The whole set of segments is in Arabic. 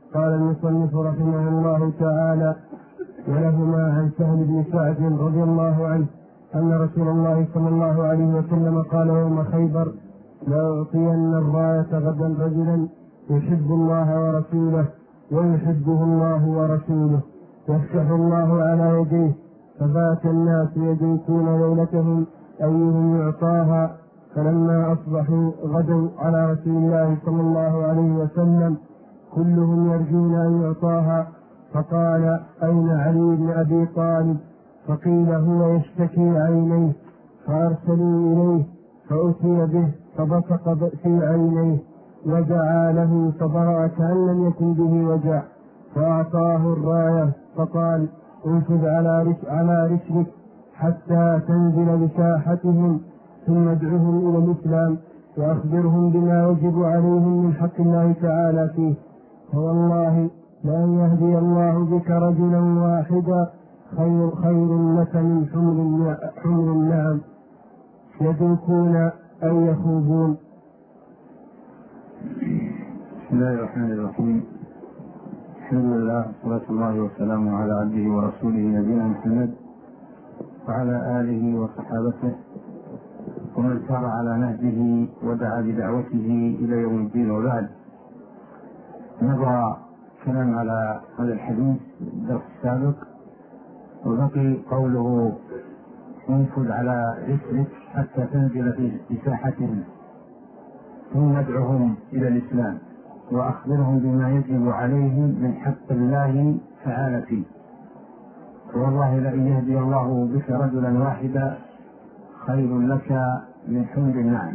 قال المصنف رحمه الله تعالى: ولهما عن سهل بن سعد رضي الله عنه أن رسول الله صلى الله عليه وسلم قال يوم خيبر: لأعطين الراية غدا رجلا يحب الله ورسوله ويحبه الله ورسوله يفتح الله على يديه. فبات الناس يدوكون ليلتهم أيهم يعطاها، فلما أصبحوا غدوا على رسول الله صلى الله عليه وسلم كلهم يرجون أن يعطاها. فقال: أين علي بن أبي طالب؟ فقيل: هو يشتكي عينيه. فأرسلوا إليه فأتي به فبصق في عينيه ودعا له فبرأ كأن لم يكن به وجع، فأعطاه الراية فقال: انفذ على رسلك حتى تنزل بساحتهم، ثم ادعهم إلى الإسلام وأخبرهم بما يجب عليهم من حق الله تعالى فيه، فوالله لأن يهدي الله بك رجلا واحدا خير لك من حمر النعم يدوكون أو يخوضون. بسم الله الرحمن الرحيم. الحمد لله والصلاة الله وسلامه على عبده ورسوله نبينا محمد وعلى آله وصحابته ومن سار على نهجه ودعا بدعوته إلى يوم الدين. وبعد، نضع كلام على هذا الحديث الدرس السابق، وبقي قوله: انفذ على رسلك حتى تنزل في ساحتهم، ثم ادعهم إلى الإسلام وأخبرهم بما يجب عليهم من حق الله تعالى فيه، والله لأن يهدي الله بك رجلا واحدا خير لك من حمر النعم.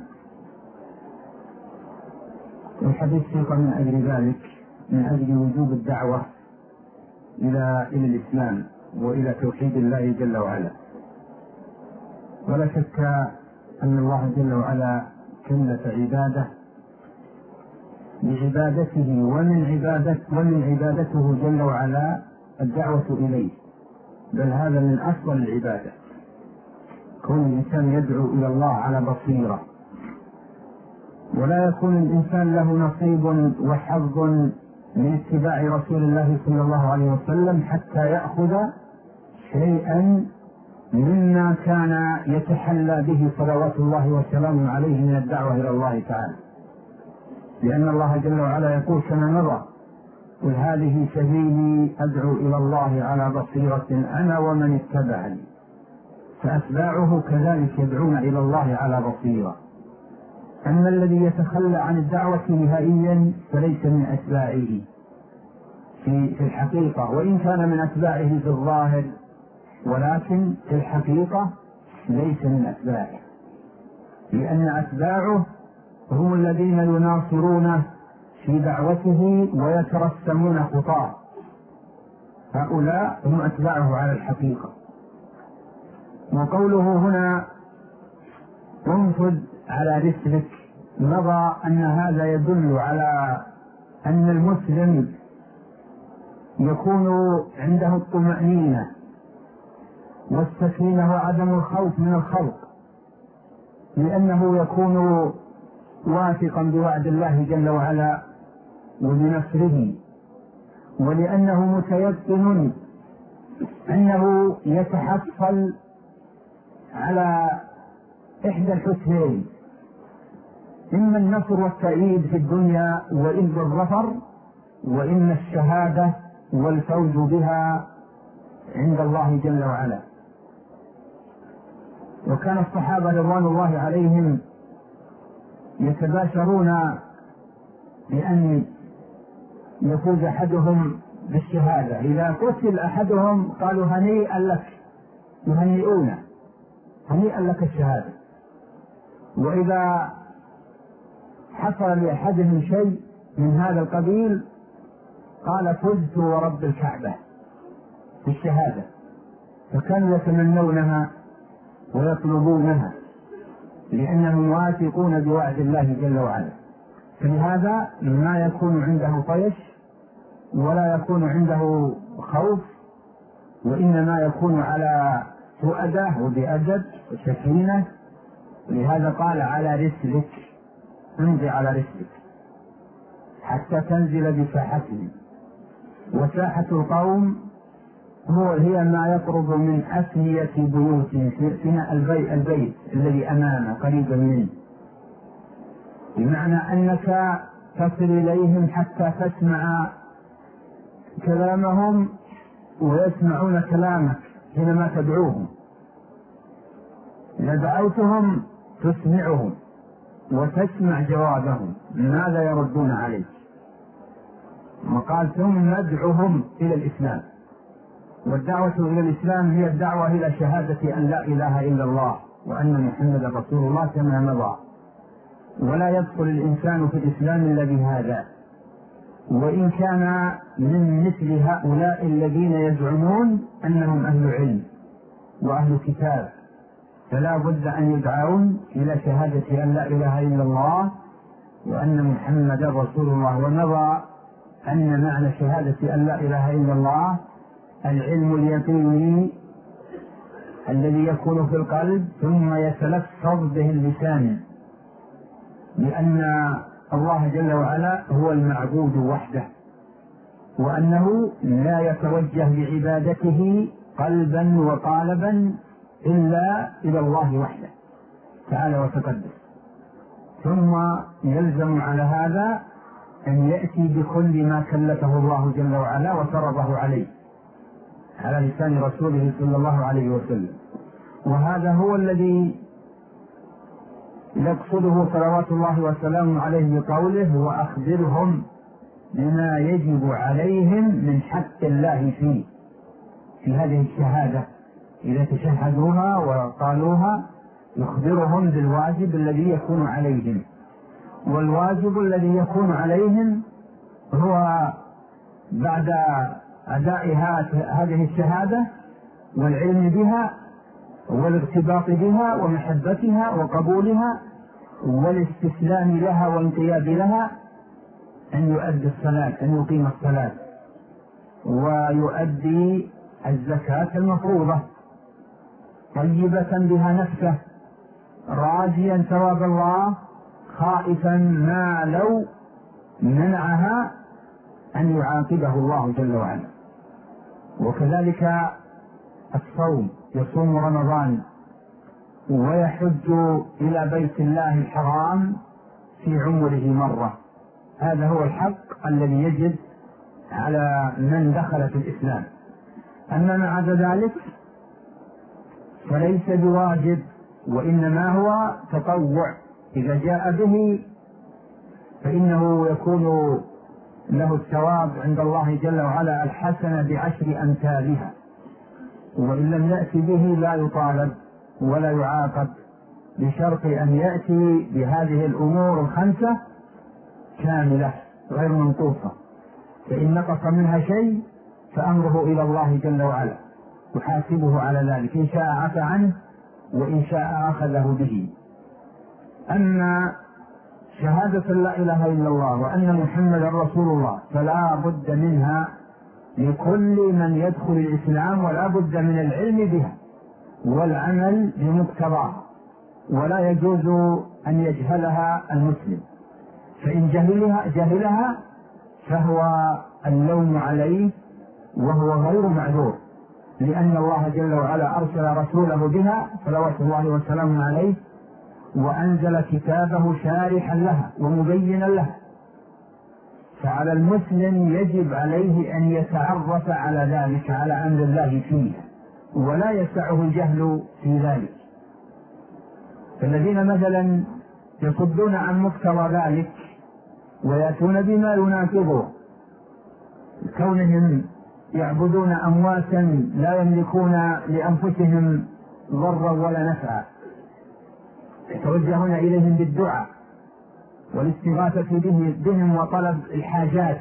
والحديث سيق من أجل ذلك، من أجل وجوب الدعوة إلى الإسلام وإلى توحيد الله جل وعلا. ولا شك أن الله جل وعلا كلف عباده بعبادته ومن عبادته جل وعلا الدعوة إليه، بل هذا من أفضل العبادة، كون الإنسان يدعو إلى الله على بصيرة، ولا يكون الإنسان له نصيب وحظ من اتباع رسول الله صلى الله عليه وسلم حتى يأخذ شيئا مما كان يتحلى به صلوات الله وسلامه عليه من الدعوة إلى الله تعالى، لأن الله جل وعلا يقول كما مضى: قل هذه سبيلي أدعو إلى الله على بصيرة أنا ومن اتبعني. فأتباعه كذلك يدعون إلى الله على بصيرة. أما الذي يتخلى عن الدعوة نهائيا فليس من أتباعه في الحقيقة، وإن كان من أتباعه في الظاهر، ولكن في الحقيقة ليس من أتباعه، لأن أتباعه هم الذين يناصرونه في دعوته ويترسمون خطاه، هؤلاء هم أتباعه على الحقيقة. وقوله هنا: انفذ على رسلك، نرى أن هذا يدل على أن المسلم يكون عنده الطمأنينة والسكينة وعدم الخوف من الخلق، لأنه يكون واثقا بوعد الله جل وعلا وبنصره، ولأنه متيقن أنه يتحصل على إحدى الحسنين: إما النصر والتأييد في الدنيا وإما الظفر، وإما الشهادة والفوز بها عند الله جل وعلا. وكان الصحابة رضوان الله عليهم يتباشرون بأن يفوز أحدهم بالشهادة، إذا قتل أحدهم قالوا: هنيئا لك، يهنئون، هنيئا لك الشهادة. وإذا حصل لأحدهم شيء من هذا القبيل قال: فزت ورب الكعبة بالشهادة. فكانوا يتمنونها ويطلبونها لأنهم واثقون بوعد الله جل وعلا. فلهذا ما يكون عنده طيش ولا يكون عنده خوف، وإنما يكون على سؤدة وبأدب وسكينة. لهذا قال: على رسلك، انزل على رسلك حتى تنزل بساحتهم. وساحة القوم هي ما يقرب من أثنية بيوتهم، فينا البيت الذي أمامه قريبا منه، بمعنى أنك تصل إليهم حتى تسمع كلامهم ويسمعون كلامك حينما تدعوهم. إذا دعوتهم تسمعهم وتسمع جوابهم ماذا يردون عليك. وقال ثم ندعوهم إلى الإسلام، والدعوة إلى الإسلام هي الدعوة إلى شهادة أن لا إله إلا الله وأن محمدا رسول الله كما مضى، ولا يدخل الإنسان في الإسلام إلا بهذا. وإن كان من مثل هؤلاء الذين يزعمون أنهم أهل علم وأهل كتاب، فلا بد أن يدعون إلى شهادة أن لا إله إلا الله وأن محمدا رسول الله. ونرى أن معنى شهادة أن لا إله إلا الله العلم اليقيني الذي يكون في القلب ثم يتلفظ به اللسان، لأن الله جل وعلا هو المعبود وحده، وأنه لا يتوجه بعبادته قلبا وقالبا إلا إلى الله وحده تعالى وتقدس. ثم يلزم على هذا أن يأتي بكل ما كلفه الله جل وعلا وفرضه عليه على لسان رسوله صلى الله عليه وسلم. وهذا هو الذي يقصده صلوات الله وسلامه عليه بقوله وأخبرهم بما يجب عليهم من حق الله في هذه الشهادة. إذا تشهدوها وقالوها يخبرهم بالواجب الذي يكون عليهم، والواجب الذي يكون عليهم هو بعد أداء هذه الشهادة والعلم بها والارتباط بها ومحبتها وقبولها والاستسلام لها وانقياد لها أن يؤدي الصلاة، أن يقيم الصلاة ويؤدي الزكاة المفروضة طيبة بها نفسه راجيا ثواب الله خائفا ما لو منعها أن يعاقبه الله جل وعلا. وكذلك الصوم، يصوم رمضان ويحج إلى بيت الله الحرام في عمره مرة. هذا هو الحق الذي يجب على من دخل في الإسلام. أما ما عدا ذلك فليس بواجب، وإنما هو تطوع. إذا جاء به فإنه يكون له الثواب عند الله جل وعلا الحسنة ب10 أمثالها، وإن لم يأتي به لا يطالب ولا يعاقب، بشرط أن يأتي بهذه الأمور ال5 كاملة غير منقوصة. فإن نقص منها شيء فأمره إلى الله جل وعلا يحاسبه على ذلك، إن شاء عفى عنه وإن شاء أخذه به. أما شهادة لا إله إلا الله وأن محمدا رسول الله فلا بد منها لكل من يدخل الإسلام، ولا بد من العلم بها والعمل بمقتضاها، ولا يجوز أن يجهلها المسلم. فإن جهلها فهو اللوم عليه وهو غير معذور، لأن الله جل وعلا أرسل رسوله بها صلوات الله وسلامه عليه وأنزل كتابه شارحا لها ومبينا لها. فعلى المسلم يجب عليه أن يتعرف على ذلك، على أمر الله فيه، ولا يسعه الجهل في ذلك. فالذين مثلا يصدون عن مقتضى ذلك ويأتون بما يناقضه، كونهم يعبدون أمواتا لا يملكون لأنفسهم ضرا ولا نفعا، يتوجهون إليهم بالدعاء والاستغاثة بهم وطلب الحاجات،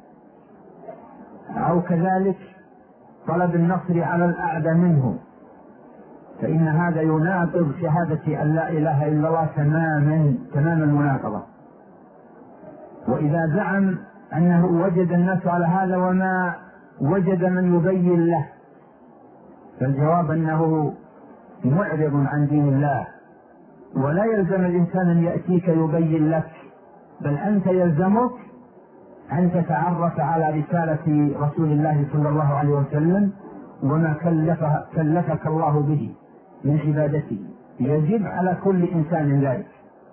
أو كذلك طلب النصر على الأعدى منهم، فإن هذا يناقض شهادة أن لا إله إلا الله تمام المناقضة. وإذا زعم أنه وجد الناس على هذا وما وجد من يبين له، فالجواب أنه معرض عن دين الله، ولا يلزم الإنسان أن يأتيك يبين لك، بل أنت يلزمك أن تتعرف على رسالة رسول الله صلى الله عليه وسلم وما كلفك الله به من عبادته، يجب على كل إنسان ذلك.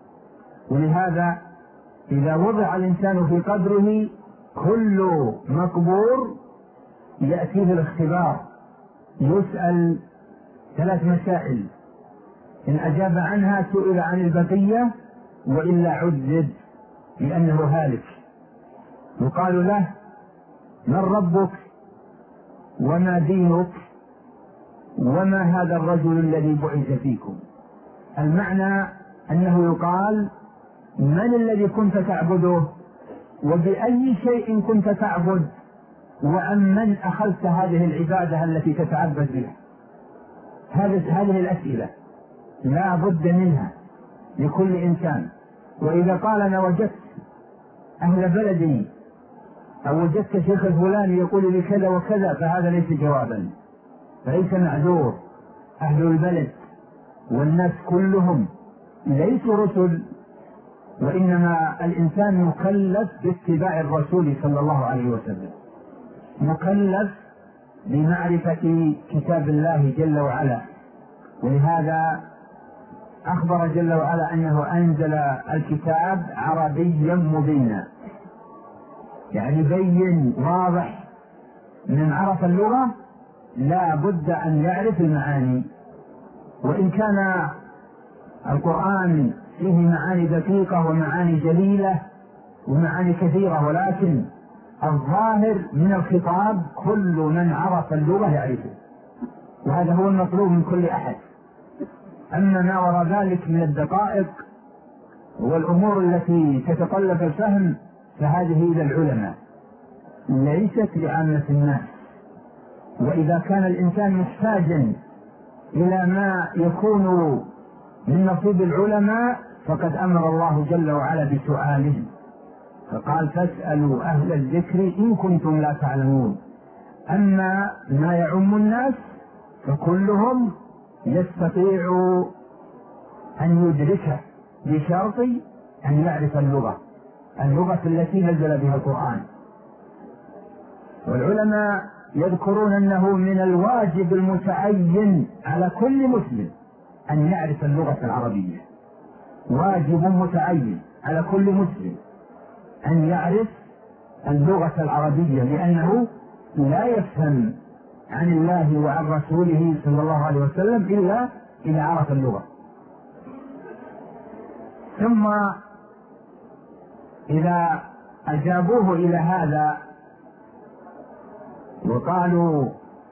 ولهذا إذا وضع الإنسان في قبره كل مقبور يأتيه الاختبار، يسأل 3 مسائل، إن أجاب عنها سئل عن البقية وإلا عذب لأنه هالك. يقال له: من ربك وما دينك وما هذا الرجل الذي بعث فيكم؟ المعنى أنه يقال: من الذي كنت تعبده وبأي شيء كنت تعبد وعن من أخذت هذه العبادة التي تتعبد بها؟ هذه الأسئلة لا بد منها لكل إنسان. وإذا قال: أنا وجدت أهل بلدي أو وجدت شيخ الفلاني يقول لي كذا وكذا، فهذا ليس جوابا، فليس معذور. أهل البلد والناس كلهم ليسوا رسل، وإنما الإنسان مكلف باتباع الرسول صلى الله عليه وسلم، مكلف بمعرفة كتاب الله جل وعلا. ولهذا أخبر جل وعلا أنه أنزل الكتاب عربيا مبينا، يعني بين واضح. من عرف اللغة لا بد أن يعرف المعاني، وإن كان القرآن فيه معاني دقيقة ومعاني جليلة ومعاني كثيرة، ولكن الظاهر من الخطاب كل من عرف اللغة يعرفه، وهذا هو المطلوب من كل أحد. أما ما وراء ذلك من الدقائق والأمور التي تتطلب الفهم فهذه إلى العلماء ليست لعامة الناس. وإذا كان الإنسان محتاجا إلى ما يكون من نصيب العلماء فقد أمر الله جل وعلا بسؤالهم، فقال: فاسألوا أهل الذكر إن كنتم لا تعلمون. أما ما يعم الناس فكلهم يستطيع أن يدركه بشرط أن يعرف اللغة التي نزل بها القرآن. والعلماء يذكرون أنه من الواجب المتعين على كل مسلم أن يعرف اللغة العربية، واجب متعين على كل مسلم أن يعرف اللغة العربية، لأنه لا يفهم عن الله وعن رسوله صلى الله عليه وسلم إلا إذا عرف اللغة. ثم إذا أجابوه إلى هذا وقالوا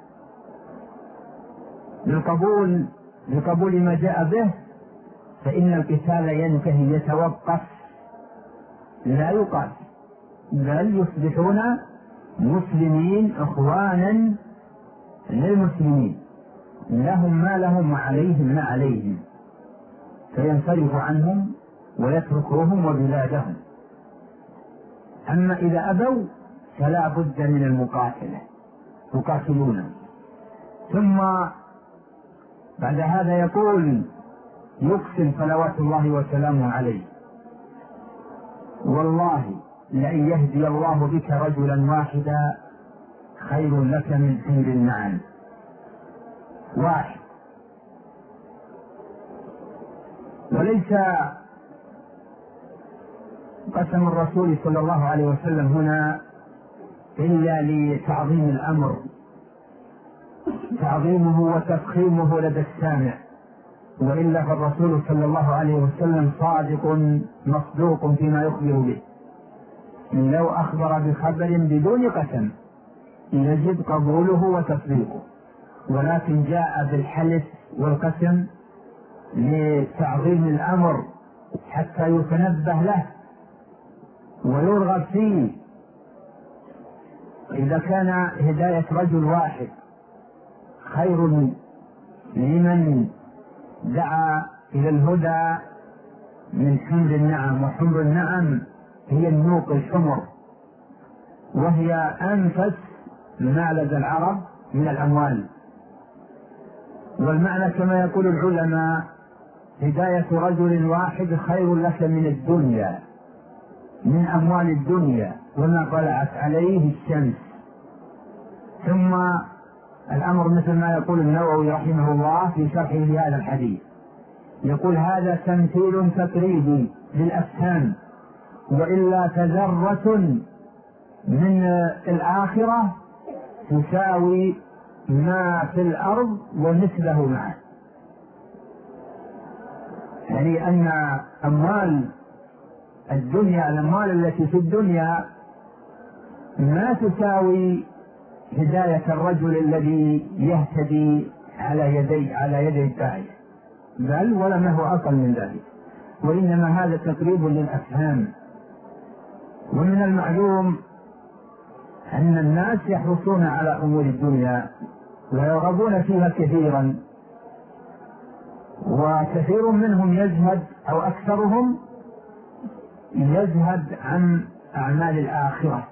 لقبول ما جاء به، فإن القتال ينتهي، يتوقف، لا يقاتل، بل يصبحون مسلمين إخوانا للمسلمين، لهم ما لهم وعليهم ما عليهم، فينصرف عنهم ويتركوهم وبلادهم. أما إذا أبوا فلا بد من المقاتلة، يقاتلونهم. ثم بعد هذا يقول: يقسم صلوات الله وسلامه عليه: والله لئن يهدي الله بك رجلا واحدا خير لك من حمر النعم. واحد، وليس قسم الرسول صلى الله عليه وسلم هنا إلا لتعظيم الأمر، تعظيمه وتفخيمه لدى السامع، وإلا فالرسول صلى الله عليه وسلم صادق مصدوق فيما يخبر به. لو أخبر بخبر بدون قسم يجب قبوله وتصديقه، ولكن جاء بالحلف والقسم لتعظيم الأمر حتى يتنبه له ويرغب فيه. إذا كان هداية رجل واحد خير لمن دعا إلى الهدى من حمر النعم، وحمر النعم هي النوق الحمر، وهي أنفس ما لدى العرب من الأموال. والمعنى كما يقول العلماء: هداية رجل واحد خير لك من الدنيا، من أموال الدنيا وما طلعت عليه الشمس. ثم الأمر مثل ما يقول النووي رحمه الله في شرحه لهذا الحديث، يقول هذا تمثيل تقريبي للأفهام، وإلا فذرة من الآخرة تساوي ما في الأرض ومثله معه، يعني أن أموال الدنيا، الأموال التي في الدنيا ما تساوي هداية الرجل الذي يهتدي على يدي الداعية، بل ولا ما هو أقل من ذلك، وإنما هذا تقريب للأفهام. ومن المعلوم أن الناس يحرصون على أمور الدنيا ويرغبون فيها كثيرا، وكثير منهم يزهد أو أكثرهم يزهد عن أعمال الآخرة،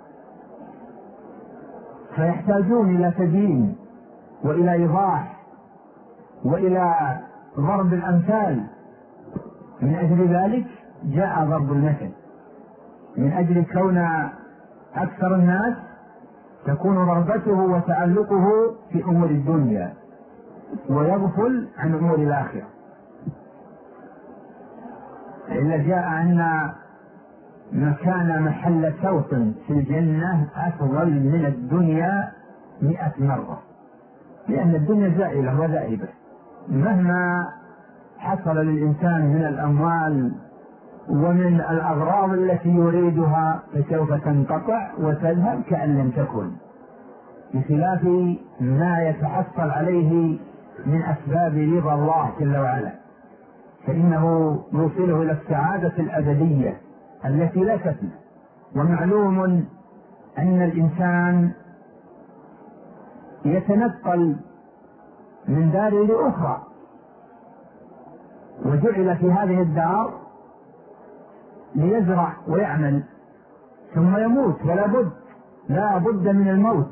فيحتاجون إلى تبيين وإلى إيضاح وإلى ضرب الأمثال. من أجل ذلك جاء ضرب المثل، من أجل كون أكثر الناس تكون رغبته وتعلقه في أمور الدنيا ويغفل عن أمور الآخرة. إلا جاء أن مكان محل سوط في الجنة أفضل من الدنيا 100 مرة، لأن الدنيا زائلة وذائبة، مهما حصل للإنسان من الأموال ومن الأغراض التي يريدها فسوف تنقطع وتذهب كأن لم تكن، بخلاف ما يتحصل عليه من أسباب رضا الله جل وعلا، فإنه يوصله إلى السعادة الأبدية التي لا تفنى. ومعلوم أن الإنسان يتنقل من دار لأخرى، وجعل في هذه الدار ليزرع ويعمل ثم يموت، لا بد من الموت،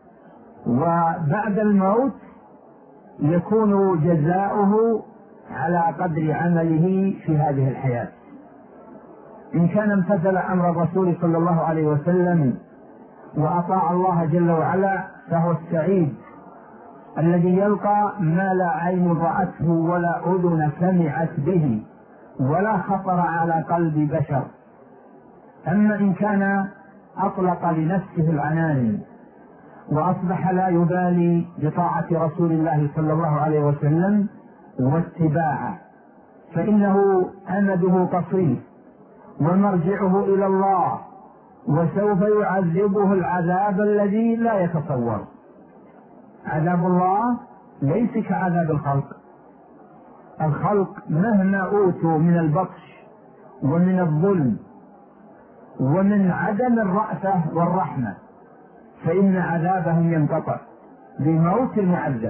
وبعد الموت يكون جزاؤه على قدر عمله في هذه الحياة. إن كان امتثل أمر الرسول صلى الله عليه وسلم وأطاع الله جل وعلا فهو السعيد الذي يلقى ما لا عين رأته ولا أذن سمعت به ولا خطر على قلب بشر. أما إن كان أطلق لنفسه العنان وأصبح لا يبالي بطاعة رسول الله صلى الله عليه وسلم واتباعه، فإنه أمده قصير ومرجعه إلى الله، وسوف يعذبه العذاب الذي لا يتصور. عذاب الله ليس كعذاب الخلق مهما أوتوا من البطش ومن الظلم ومن عدم الرأفة والرحمة فإن عذابهم ينقطع بموت المعذب،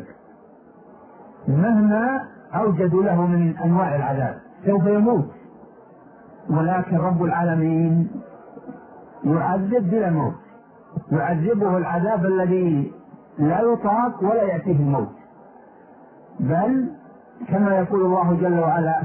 مهما أوجدوا له من أنواع العذاب سوف يموت، ولكن رب العالمين يعذب بلا موت، يعذبه العذاب الذي لا يطاق ولا يأتيه الموت، بل كما يقول الله جل وعلا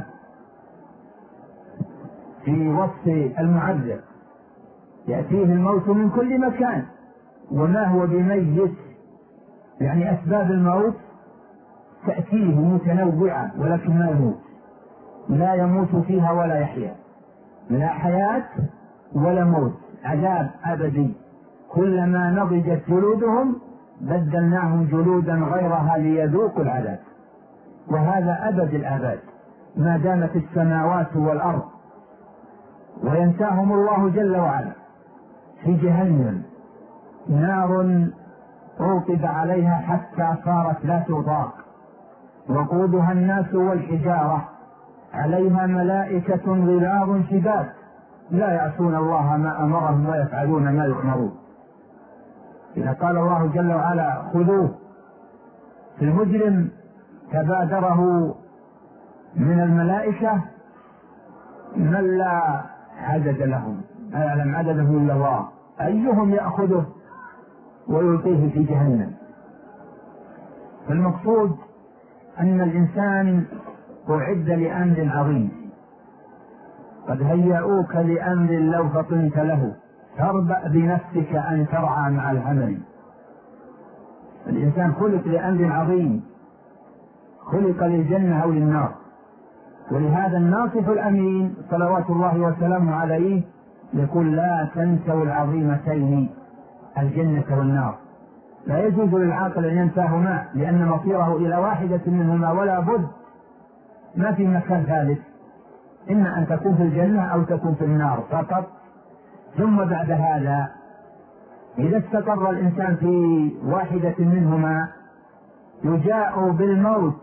في وصف المعذب يأتيه الموت من كل مكان وما هو بميت، يعني أسباب الموت تأتيه متنوعة ولكن ما يموت، لا يموت فيها ولا يحيا، لا حياة ولا موت، عذاب أبدي. كلما نضجت جلودهم بدلناهم جلودا غيرها ليذوقوا العذاب، وهذا أبد الآباد ما دامت السماوات والأرض. وينساهم الله جل وعلا في جهنم نار أوقد عليها حتى صارت لا تطاق، وقودها الناس والحجارة، عليها ملائكة غلاظ شداد لا يعصون الله ما أمرهم ويفعلون ما يؤمرون. إذا قال الله جل وعلا خذوه، في المجرم تبادره من الملائكة من لا عدد لهم، لا يعلم عددهم إلا الله، أيهم يأخذه ويلقيه في جهنم. فالمقصود أن الإنسان أعد لأمر عظيم، قد هيئوك لأمر لو فطنت له، فاربأ بنفسك أن ترعى مع الهمل. الإنسان خلق لأمر عظيم، خلق للجنة أو للنار. ولهذا الناصح الأمين صلوات الله وسلامه عليه يقول: لا تنسوا العظيمتين الجنة والنار. لا يجوز للعاقل أن ينساهما، لأن مصيره إلى واحدة منهما ولا بد، ما في مكان ثالث، إما أن تكون في الجنة أو تكون في النار فقط. ثم بعد هذا إذا استقر الإنسان في واحدة منهما يجاء بالموت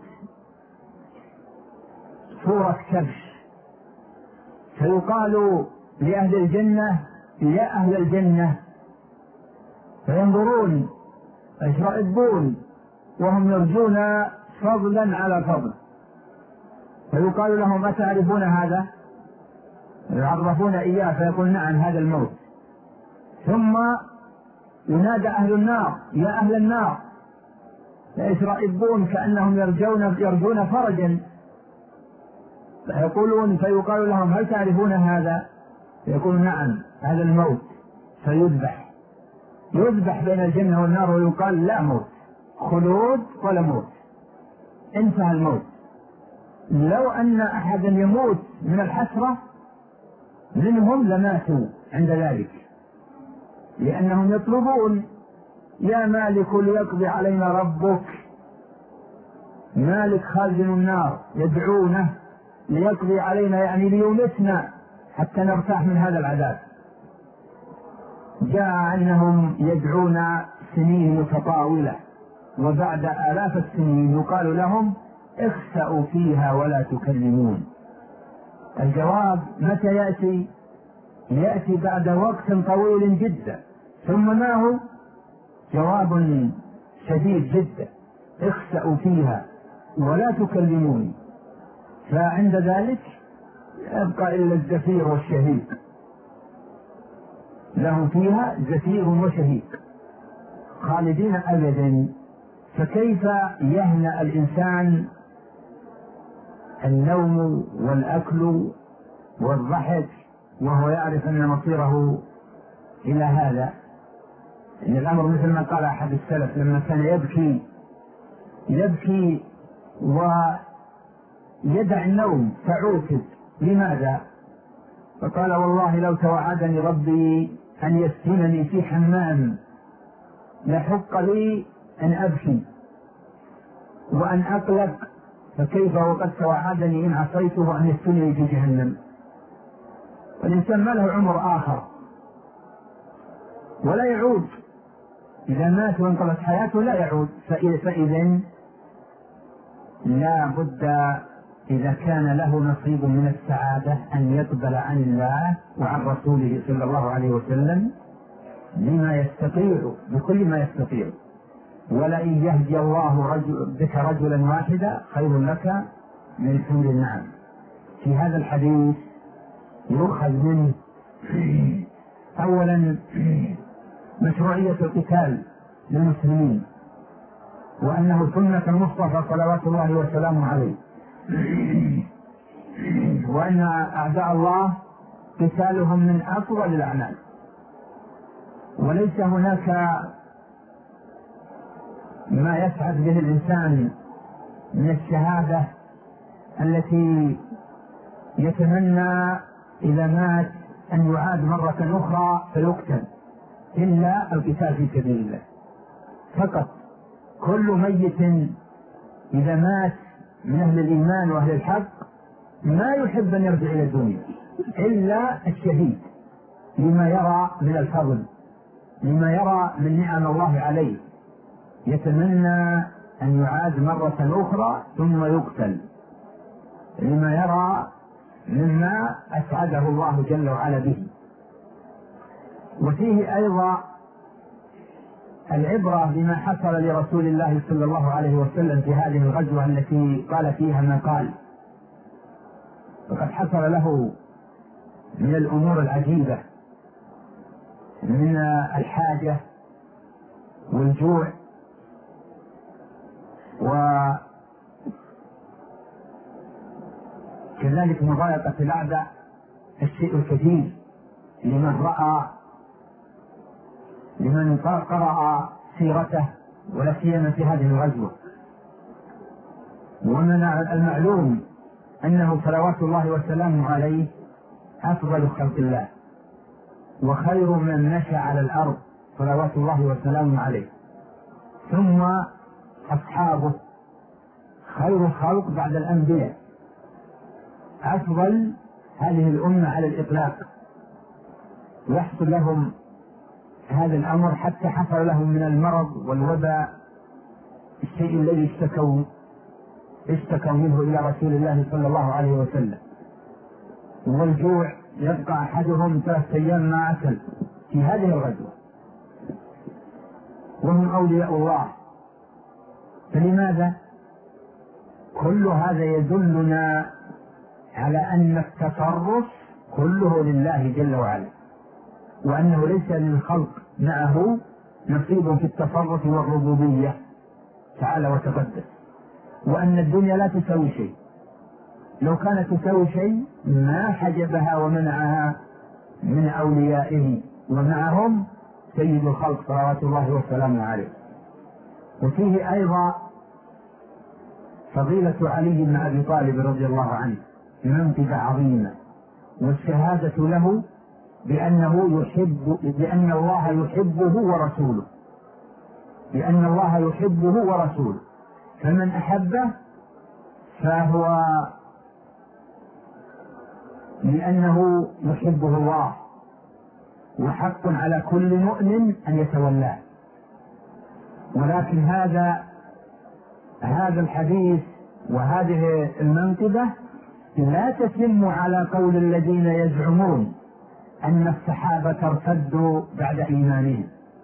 صورة كبش، فيقال لأهل الجنة: يا أهل الجنة، فينظرون يشرئبون وهم يرجون فضلا على فضل، فيقال لهم: أتعرفون هذا؟ يعرفون إياه فيقول: نعم، هذا الموت. ثم ينادى أهل النار: يا أهل النار، فيشرئبون كأنهم يرجون فرجا، فيقال لهم: هل تعرفون هذا؟ فيقول: نعم، هذا الموت. يذبح بين الجنة والنار ويقال: لا موت، خلود ولا موت، انتهى الموت. لو أن أحدا يموت من الحسرة منهم لماتوا عند ذلك، لأنهم يطلبون: يا مالك ليقضي علينا ربك. مالك خازن النار يدعونه ليقضي علينا، يعني ليمسنا حتى نرتاح من هذا العذاب. جاء أنهم يدعون سنين متطاولة، وبعد آلاف السنين يقال لهم: اخسأوا فيها ولا تكلمون. الجواب متى يأتي؟ يأتي بعد وقت طويل جدا. ثم ما هو؟ جواب شديد جدا: اخسأوا فيها ولا تكلمون. فعند ذلك يبقى إلا الزفير والشهيق، لهم فيها زفير وشهيق خالدين أبدا. فكيف يهنأ الإنسان النوم والأكل والضحك وهو يعرف أن مصيره إلى هذا؟ إن الأمر مثل ما قال أحد السلف لما كان يبكي ويدع النوم فعوتب: لماذا؟ فقال: والله لو توعدني ربي أن يسجنني في حمام لحق لي أن أبكي وأن أقلق، فكيف وقد توعدني إن عصيته أن يسجنني في جهنم. والإنسان ما له عمر آخر ولا يعود، إذا مات وانقضت حياته لا يعود. فإذن لا بد إذا كان له نصيب من السعادة أن يقبل عن الله وعن رسوله صلى الله عليه وسلم بما يستطيع، بكل ما يستطيع. ولئن يهدي الله بك رجلا واحدا خير لك من حمر النعم. في هذا الحديث يؤخذ منه أولا مشروعية القتال للمسلمين، وأنه سنة المصطفى صلوات الله وسلامه عليه، وأن أعداء الله قتالهم من أفضل الأعمال، وليس هناك ما يسعد به الإنسان من الشهادة التي يتمنى إذا مات أن يعاد مرة أخرى فيقتل، إلا القتال في سبيل الله فقط. كل ميت إذا مات من أهل الإيمان وأهل الحق ما يحب أن يرجع إلى الدنيا إلا الشهيد، لما يرى من الفضل، لما يرى من نعم الله عليه، يتمنى أن يعاد مرة أخرى ثم يقتل، لما يرى مما أسعده الله جل وعلا به. وفيه أيضا العبرة بما حصل لرسول الله صلى الله عليه وسلم في هذه الغزوة التي قال فيها ما قال، وقد حصل له من الأمور العجيبة من الحاجة والجوع وكذلك مضايقة الأعداء الشيء الكثير لمن قرأ سيرته ولا سيما في هذه الغزوة. ومن المعلوم أنه صلوات الله وسلامه عليه أفضل خلق الله وخير من مشى على الأرض صلوات الله وسلامه عليه، ثم أصحابه خير الخلق بعد الأنبياء، أفضل هذه الأمة على الإطلاق. يحصل لهم هذا الأمر حتى حصل لهم من المرض والوباء الشيء الذي اشتكوا منه إلى رسول الله صلى الله عليه وسلم، والجوع يبقى أحدهم 3 أيام ما أكل في هذه الغزوة، وهم أولياء الله. فلماذا؟ كل هذا يدلنا على أن التصرف كله لله جل وعلا، وأنه ليس للخلق معه نصيب في التصرف والربوبية تعالى وتقدس، وأن الدنيا لا تساوي شيء، لو كانت تساوي شيء ما حجبها ومنعها من أوليائه، ومعهم سيد الخلق صلوات الله وسلامه عليه. وفيه أيضا فضيلة علي بن أبي طالب رضي الله عنه منقبة عظيمة، والشهادة له بأن الله يحبه ورسوله، بأن الله يحبه ورسوله، فمن أحبه فهو لأنه يحبه الله، وحق على كل مؤمن أن يتولاه. ولكن هذا الحديث وهذه المنقبة لا تتم على قول الذين يزعمون أن الصحابة ارتدوا بعد إيمانهم،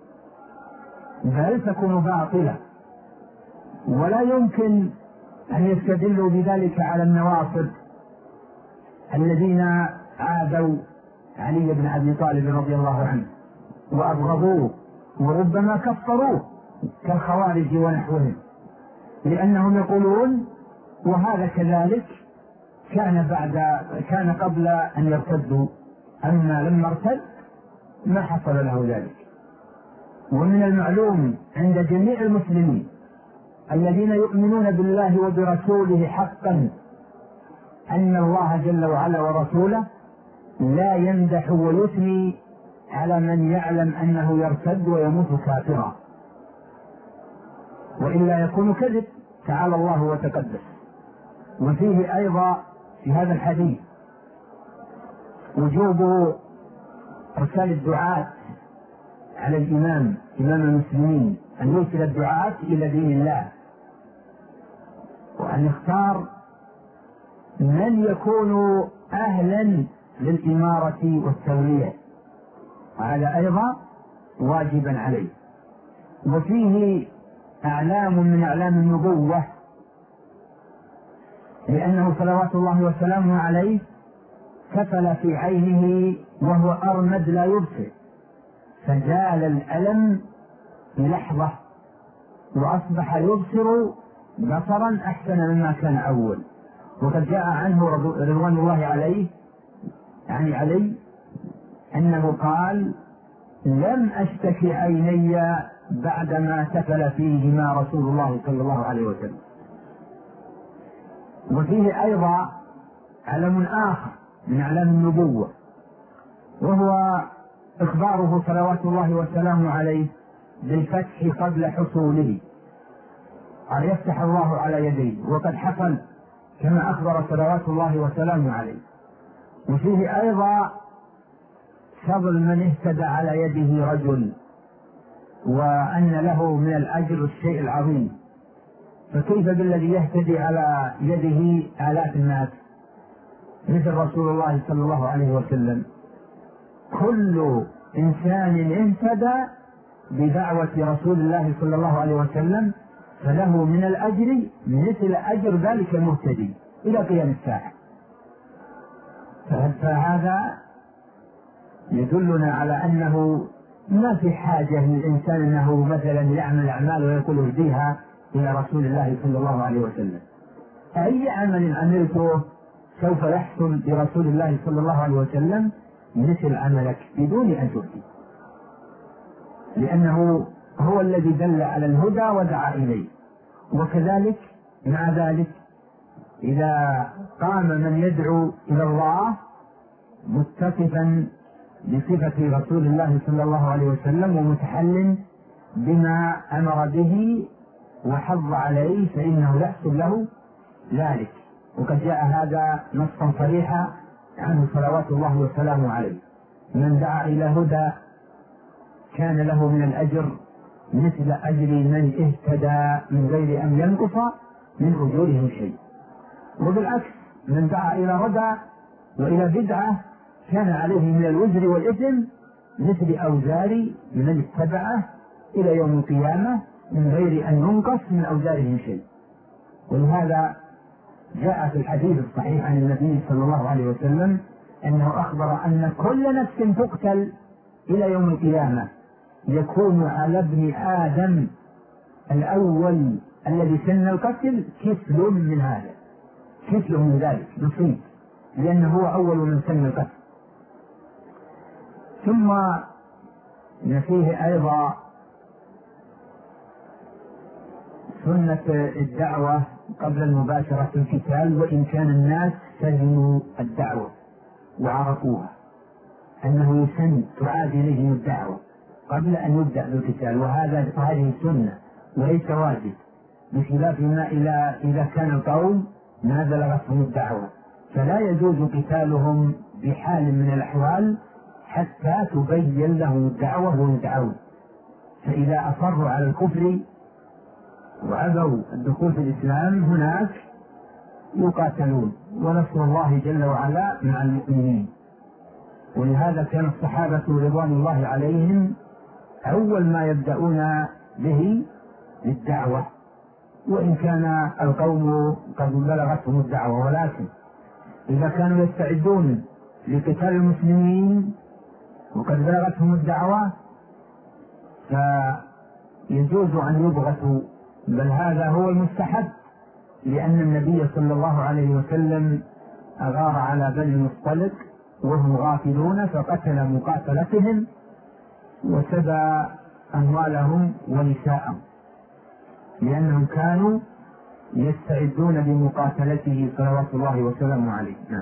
بل تكون باطلة، ولا يمكن أن يستدلوا بذلك على النواصب الذين عادوا علي بن أبي طالب رضي الله عنه وأبغضوه وربما كفروه كالخوارج ونحوهم، لأنهم يقولون وهذا كذلك كان قبل أن يرتدوا، أما لما ارتد ما حصل له ذلك. ومن المعلوم عند جميع المسلمين الذين يؤمنون بالله وبرسوله حقا أن الله جل وعلا ورسوله لا يمدح ويثني على من يعلم أنه يرتد ويموت كافرا، وإلا يكون كذب تعالى الله وتقدس. وفيه أيضا في هذا الحديث وجوب إرسال الدعاة على إمام المسلمين، أن يرسل الدعاة إلى دين الله، وأن يختار من يكون أهلا للإمارة والتولية، وهذا أيضا واجبا عليه. وفيه أعلام من أعلام النبوة، لأنه صلوات الله وسلامه عليه كفل في عينه وهو أرمد لا يبصر، فزال الألم بلحظة وأصبح يبصر بصرا أحسن مما كان أول. وقد جاء عنه رضوان الله عليه علي أنه قال: لم أشتكي عيني بعدما كفل فيهما رسول الله صلى الله عليه وسلم. وفيه أيضا علم آخر من أعلام النبوة، وهو إخباره صلوات الله وسلامه عليه بالفتح قبل حصوله، أن يفتح الله على يديه، وقد حصل كما أخبر صلوات الله وسلامه عليه. وفيه أيضا فضل من اهتدى على يده رجل، وأن له من الأجر الشيء العظيم، فكيف بالذي يهتدي على يده آلاف الناس مثل رسول الله صلى الله عليه وسلم؟ كل إنسان اهتدى بدعوة رسول الله صلى الله عليه وسلم فله من الأجر مثل أجر ذلك المهتدي إلى قيام الساعة. فهذا يدلنا على أنه ما في حاجة للإنسان أنه مثلا يعمل أعمال ويقول اهديها إلى رسول الله صلى الله عليه وسلم. أي عمل عملته سوف يحصل لرسول الله صلى الله عليه وسلم مثل عملك بدون أن تؤتي، لأنه هو الذي دل على الهدى ودعا إليه. وكذلك مع ذلك إذا قام من يدعو إلى الله متصفا بصفة رسول الله صلى الله عليه وسلم ومتحل بما أمر به وحض عليه فإنه يحصل له ذلك. وقد جاء هذا نصا صريحا عنه صلوات الله وسلامه عليه: من دعا إلى هدى كان له من الأجر مثل أجر من اهتدى من غير أن ينقص من أجورهم شيء. وبالعكس من دعا إلى ردى وإلى بدعة كان عليه من الوزر والإثم مثل أوزار من اتبعه إلى يوم القيامة من غير أن ينقص من أوزارهم شيء. ولهذا جاء في الحديث الصحيح عن النبي صلى الله عليه وسلم أنه أخبر أن كل نفس تقتل إلى يوم القيامة يكون على ابن آدم الأول الذي سن القتل كفل من هذا، كفل من ذلك نصيب، لأنه هو أول من سن القتل. ثم فيه أيضا سنة الدعوة قبل المباشرة في القتال، وإن كان الناس سلموا الدعوة وعرفوها أنه يسن تعاد إليهم الدعوة قبل أن يبدأ بالقتال، وهذه سنة وليس واجب، بخلاف ما إذا كان القوم ما بلغتهم الدعوة فلا يجوز قتالهم بحال من الأحوال حتى تبين لهم الدعوة ويدعون. فإذا أصروا على الكفر وأبوا الدخول في الإسلام هناك يقاتلون، ونصر الله جل وعلا مع المؤمنين. ولهذا كان الصحابة رضوان الله عليهم أول ما يبدأون به للدعوة، وإن كان القوم قد بلغتهم الدعوة، ولكن إذا كانوا يستعدون لقتال المسلمين وقد بلغتهم الدعوة فيجوز أن يبغتوا، بل هذا هو المستحب، لأن النبي صلى الله عليه وسلم أغار على بني المصطلق وهم غافلون فقتل مقاتلتهم وسبى أموالهم ونساءهم، لأنهم كانوا يستعدون لمقاتلته صلوات الله وسلامه عليه. نعم.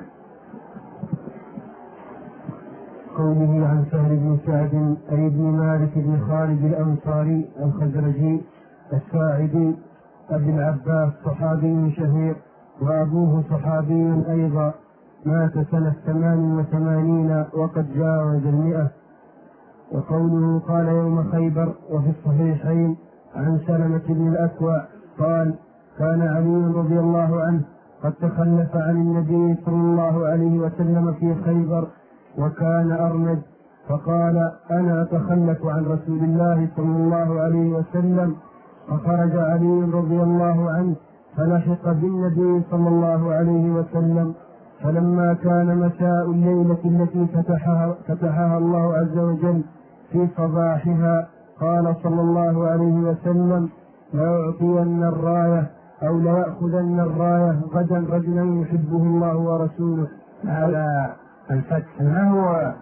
قوله عن سهل بن سعد أي بن مالك بن خالد الأنصاري الخزرجي الساعدي أبي العباس صحابي شهير وأبوه صحابي أيضا، مات سنة 88 وقد جاوز 100. وقوله قال يوم خيبر، وفي الصحيحين عن سلمة بن الأكوع قال كان علي رضي الله عنه قد تخلف عن النبي صلى الله عليه وسلم في خيبر وكان أرمد، فقال أنا أتخلف عن رسول الله صلى الله عليه وسلم، فخرج علي رضي الله عنه فلحق بالنبي صلى الله عليه وسلم، فلما كان مساء الليلة التي فتحها الله عز وجل في صباحها قال صلى الله عليه وسلم لأعطين الراية أو ليأخذن الراية غدا رجلا يحبه الله ورسوله. هذا الفتح ما هو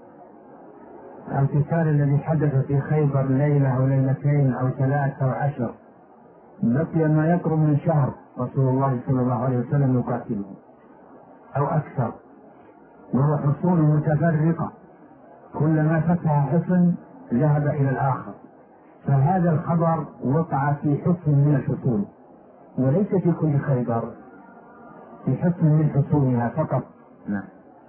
القتال الذي حدث في خيبر ليلة أو ليلتين أو 3 أو 10، بقي ما يقرب من شهر رسول الله صلى الله عليه وسلم يقاتله أو أكثر، وهو حصون متفرقة كلما فتح حصن ذهب إلى الآخر، فهذا الخبر وقع في حصن من الحصون وليس في كل خيبر، في حصن من حصونها فقط. نعم.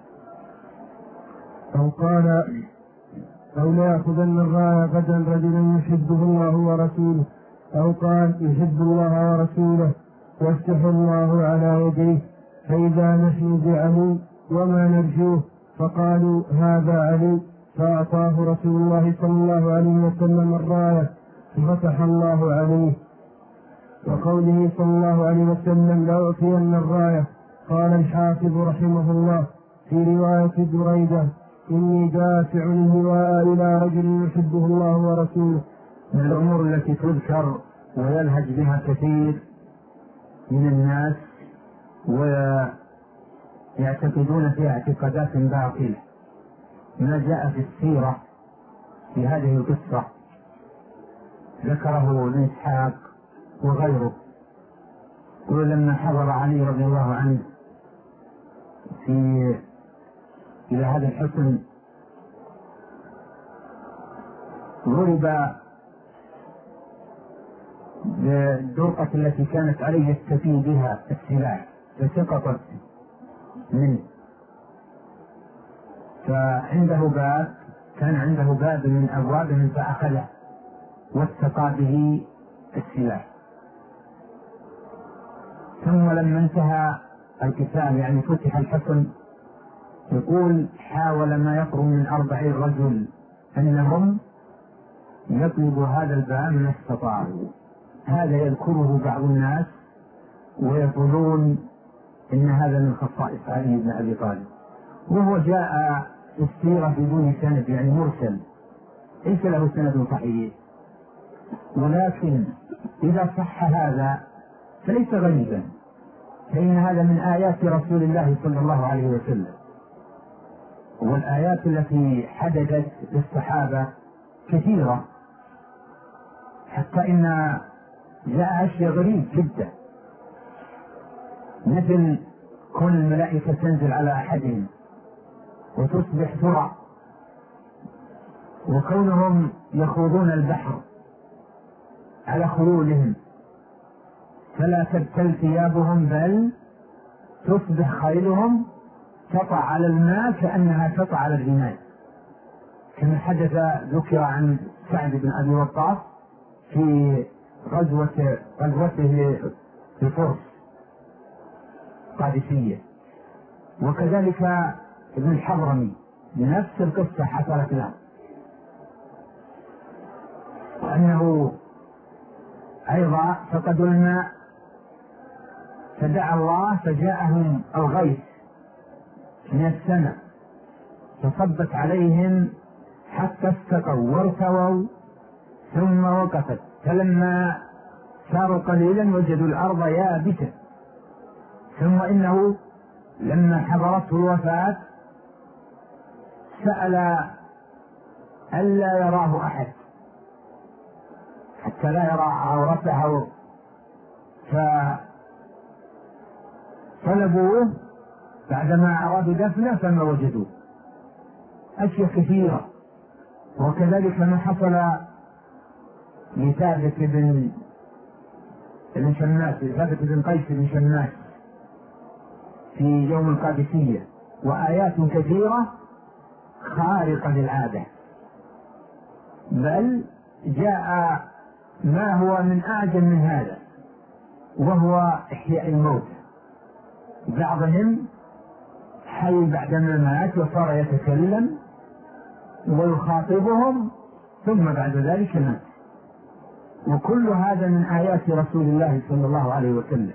أو قال أو ليأخذن الراية غدا رجلا يحبه الله ورسوله، أو قال يحب الله ورسوله وافتح الله على يديه، فإذا نحن بعلي وما نرجوه، فقالوا هذا علي، فأعطاه رسول الله صلى الله عليه وسلم الراية ففتح الله عليه. وقوله صلى الله عليه وسلم لأعطين الراية، قال الحافظ رحمه الله في رواية بريدة إني دافع اللواء إلى رجل يحبه الله ورسوله. من الأمور التي تذكر ويلهج بها كثير من الناس يعتقدون فيها اعتقادات باطلة. ما جاء في السيرة في هذه القصة ذكره ابن إسحاق وغيره، ولما حضر علي رضي الله عنه إلى هذا الحصن ضرب بالدرقة التي كانت عليه يستفي بها السلاح فسقطت منه، فعنده باب، كان عنده باب من أبوابه فأخذه واتقى به السلاح. ثم لما انتهى القتال يعني فتح الحصن يقول حاول ما يقرب من 40 رجل أنهم يطلبوا هذا الباب ما استطاعوا. هذا يذكره بعض الناس ويقولون إن هذا من خصائص علي بن أبي طالب، وهو جاء في السيرة بدون سند يعني مرسل ليس له سند صحيح، ولكن إذا صح هذا فليس غريبا، فإن هذا من آيات رسول الله صلى الله عليه وسلم، والآيات التي حدثت للصحابة كثيرة، حتى إن جاء أشياء غريب جدا مثل كل الملائكة تنزل على أحدهم وتصبح ثرى، وكونهم يخوضون البحر على خيولهم فلا تبتل ثيابهم بل تصبح خيلهم تطع على الماء كأنها تطع على الرمال، كما حدث ذكر عن سعد بن أبي وقاص في غزوته لفرس قادسية، وكذلك ابن الحضرمي بنفس القصة حصلت له، وأنه أيضا فقدوا الماء فدعا الله فجاءهم الغيث من السماء فصبت عليهم حتى استقوا وارتووا ثم وقفت، فلما ساروا قليلا وجدوا الأرض يابسة، ثم إنه لما حضرته الوفاة سأل ألا يراه أحد حتى لا يرى عورته، فطلبوه بعدما أرادوا دفنه فما وجدوه. أشياء كثيرة، وكذلك ما حصل لثابت بن شماس، ثابت بن قيس بن شماس في يوم القادسية، وآيات كثيرة خارقة للعادة، بل جاء ما هو من أعجب من هذا وهو إحياء الموت، بعضهم حي بعدما مات وصار يتكلم ويخاطبهم ثم بعد ذلك مات، وكل هذا من آيات رسول الله صلى الله عليه وسلم،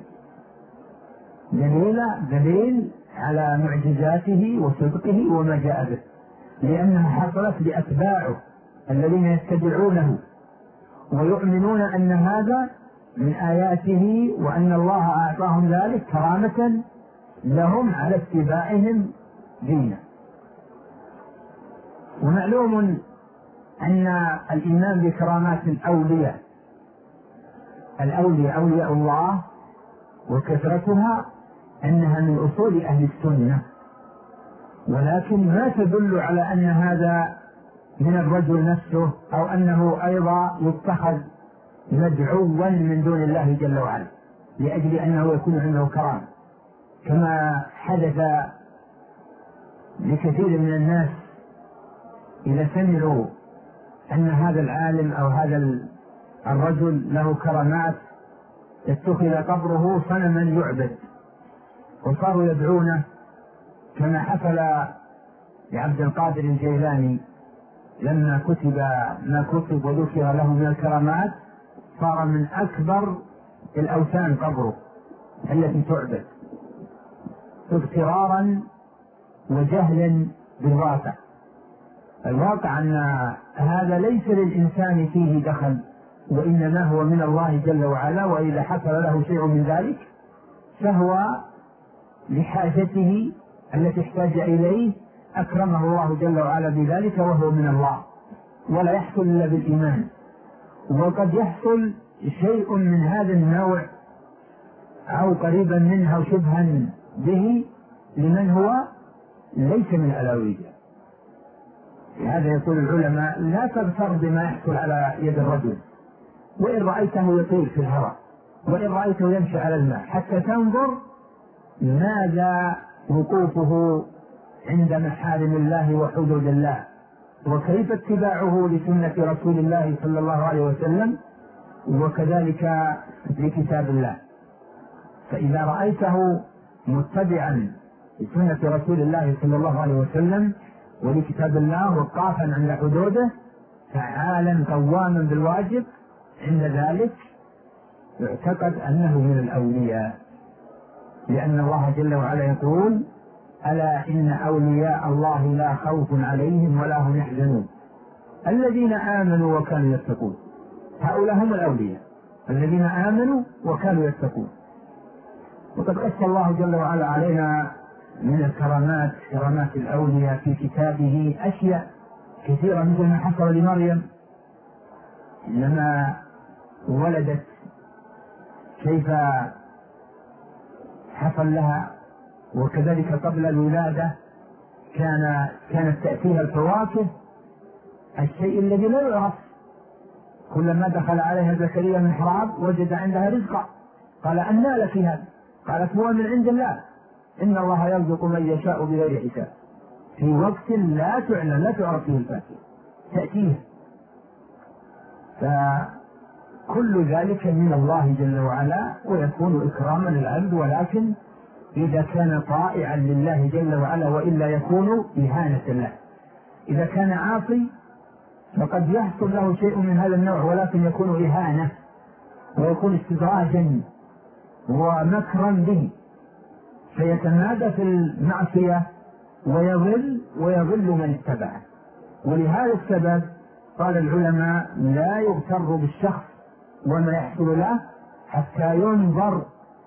دليل على معجزاته وصدقه وما جاء به، لأنها حصلت لأتباعه الذين يتبعونه ويؤمنون أن هذا من آياته، وأن الله أعطاهم ذلك كرامة لهم على اتباعهم دينه. ومعلوم أن الإيمان بكرامات أولياء الله وكثرتها أنها من أصول أهل السنة، ولكن ما تدل على أن هذا من الرجل نفسه أو أنه أيضا يتخذ مدعوا من دون الله جل وعلا لأجل أنه يكون عنده كرامة، كما حدث لكثير من الناس إذا سمعوا أن هذا العالم أو هذا الرجل له كرامات اتخذ قبره صنما يعبد وصاروا يدعونه، كما حصل لعبد القادر الجيلاني لما كتب ما كتب وذكر له من الكرامات صار من أكبر الأوثان قبره التي تعبد اضطرارا وجهلا بالواقع. الواقع أن هذا ليس للإنسان فيه دخل، وإنما هو من الله جل وعلا، وإذا حصل له شيء من ذلك فهو لحاجته التي احتاج إليه أكرمه الله جل وعلا بذلك وهو من الله، ولا يحصل إلا بالإيمان. وقد يحصل شيء من هذا النوع أو قريبا منها أو شبها به لمن هو ليس من الأولوية. لهذا يقول العلماء لا تغتر بما يحصل على يد الرجل، وإن رأيته يطير في الهواء، وإن رأيته يمشي على الماء، حتى تنظر ماذا وقوفه عند محارم الله وحدود الله، وكيف اتباعه لسنة رسول الله صلى الله عليه وسلم، وكذلك لكتاب الله. فإذا رأيته متبعا لسنة رسول الله صلى الله عليه وسلم ولكتاب الله وقافا عند حدوده فعالا قواما بالواجب، عند ذلك يعتقد أنه من الأولياء، لأن الله جل وعلا يقول: ألا إن أولياء الله لا خوف عليهم ولا هم يحزنون الذين آمنوا وكانوا يتقون. هؤلاء هم الأولياء الذين آمنوا وكانوا يتقون. وقد قص الله جل وعلا علينا من الكرامات، كرامات الأولياء في كتابه أشياء كثيرة، مثل ما حصل لمريم لما ولدت، كيف حصل لها، وكذلك قبل الولادة كانت تأتيها الفواكه، الشيء الذي لا يعرف. كلما دخل عليها زكريا المحراب وجد عندها رزقا، قال: أنى لك هذا؟ قالت: هو من عند الله، إن الله يرزق من يشاء بغير حساب. في وقت لا تعلم، لا تعرف فيه الفاكهة تأتيه. فكل ذلك من الله جل وعلا، ويكون إكراما للعبد، ولكن إذا كان طائعا لله جل وعلا، وإلا يكون إهانة له. إذا كان عاصي فقد يحصل له شيء من هذا النوع، ولكن يكون إهانة ويكون استدراجا ومكرا به، فيتمادى في المعصية ويضل من اتبعه. ولهذا السبب قال العلماء: لا يغتر بالشخص وما يحصل له حتى ينظر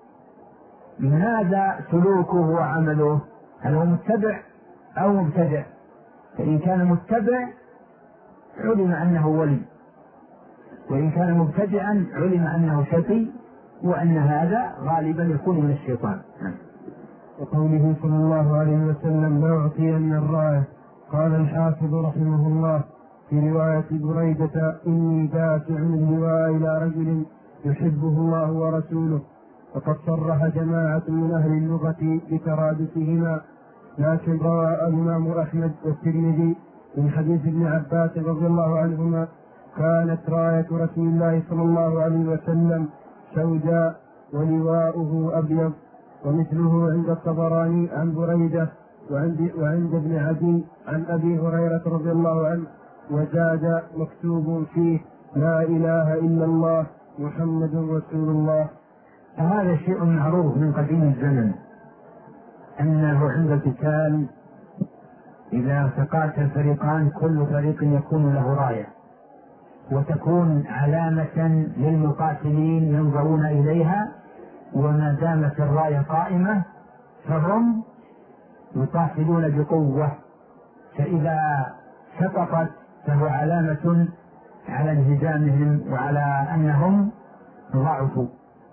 ماذا سلوكه وعمله، هل هو متبع أو مبتدع. فإن كان متبع علم أنه ولي، وإن كان مبتدعا علم أنه شقي، وأن هذا غالبا يكون من الشيطان. وقوله صلى الله عليه وسلم: لا أعطين الراية. قال الحافظ رحمه الله في رواية بريدة: إني دافع اللواء إلى رجل يحبه الله ورسوله. وقد صرح جماعة من أهل اللغة بترادفهما، لكن روى الإمام أحمد والترمذي من حديث ابن عباس رضي الله عنهما: كانت راية رسول الله صلى الله عليه وسلم سوداء ولواؤه أبيض. ومثله عند الطبراني عن بريدة وعند ابن عدي عن أبي هريرة رضي الله عنه، وزاد مكتوب فيه: لا إله إلا الله محمد رسول الله. هذا شيء معروف من قديم الزمن، أنه عند القتال إذا تقاتل فريقان كل فريق يكون له راية، وتكون علامة للمقاتلين ينظرون إليها، وما دامت الراية قائمة فهم يقاتلون بقوة، فإذا سقطت فهو علامة على انهزامهم وعلى أنهم ضعفوا.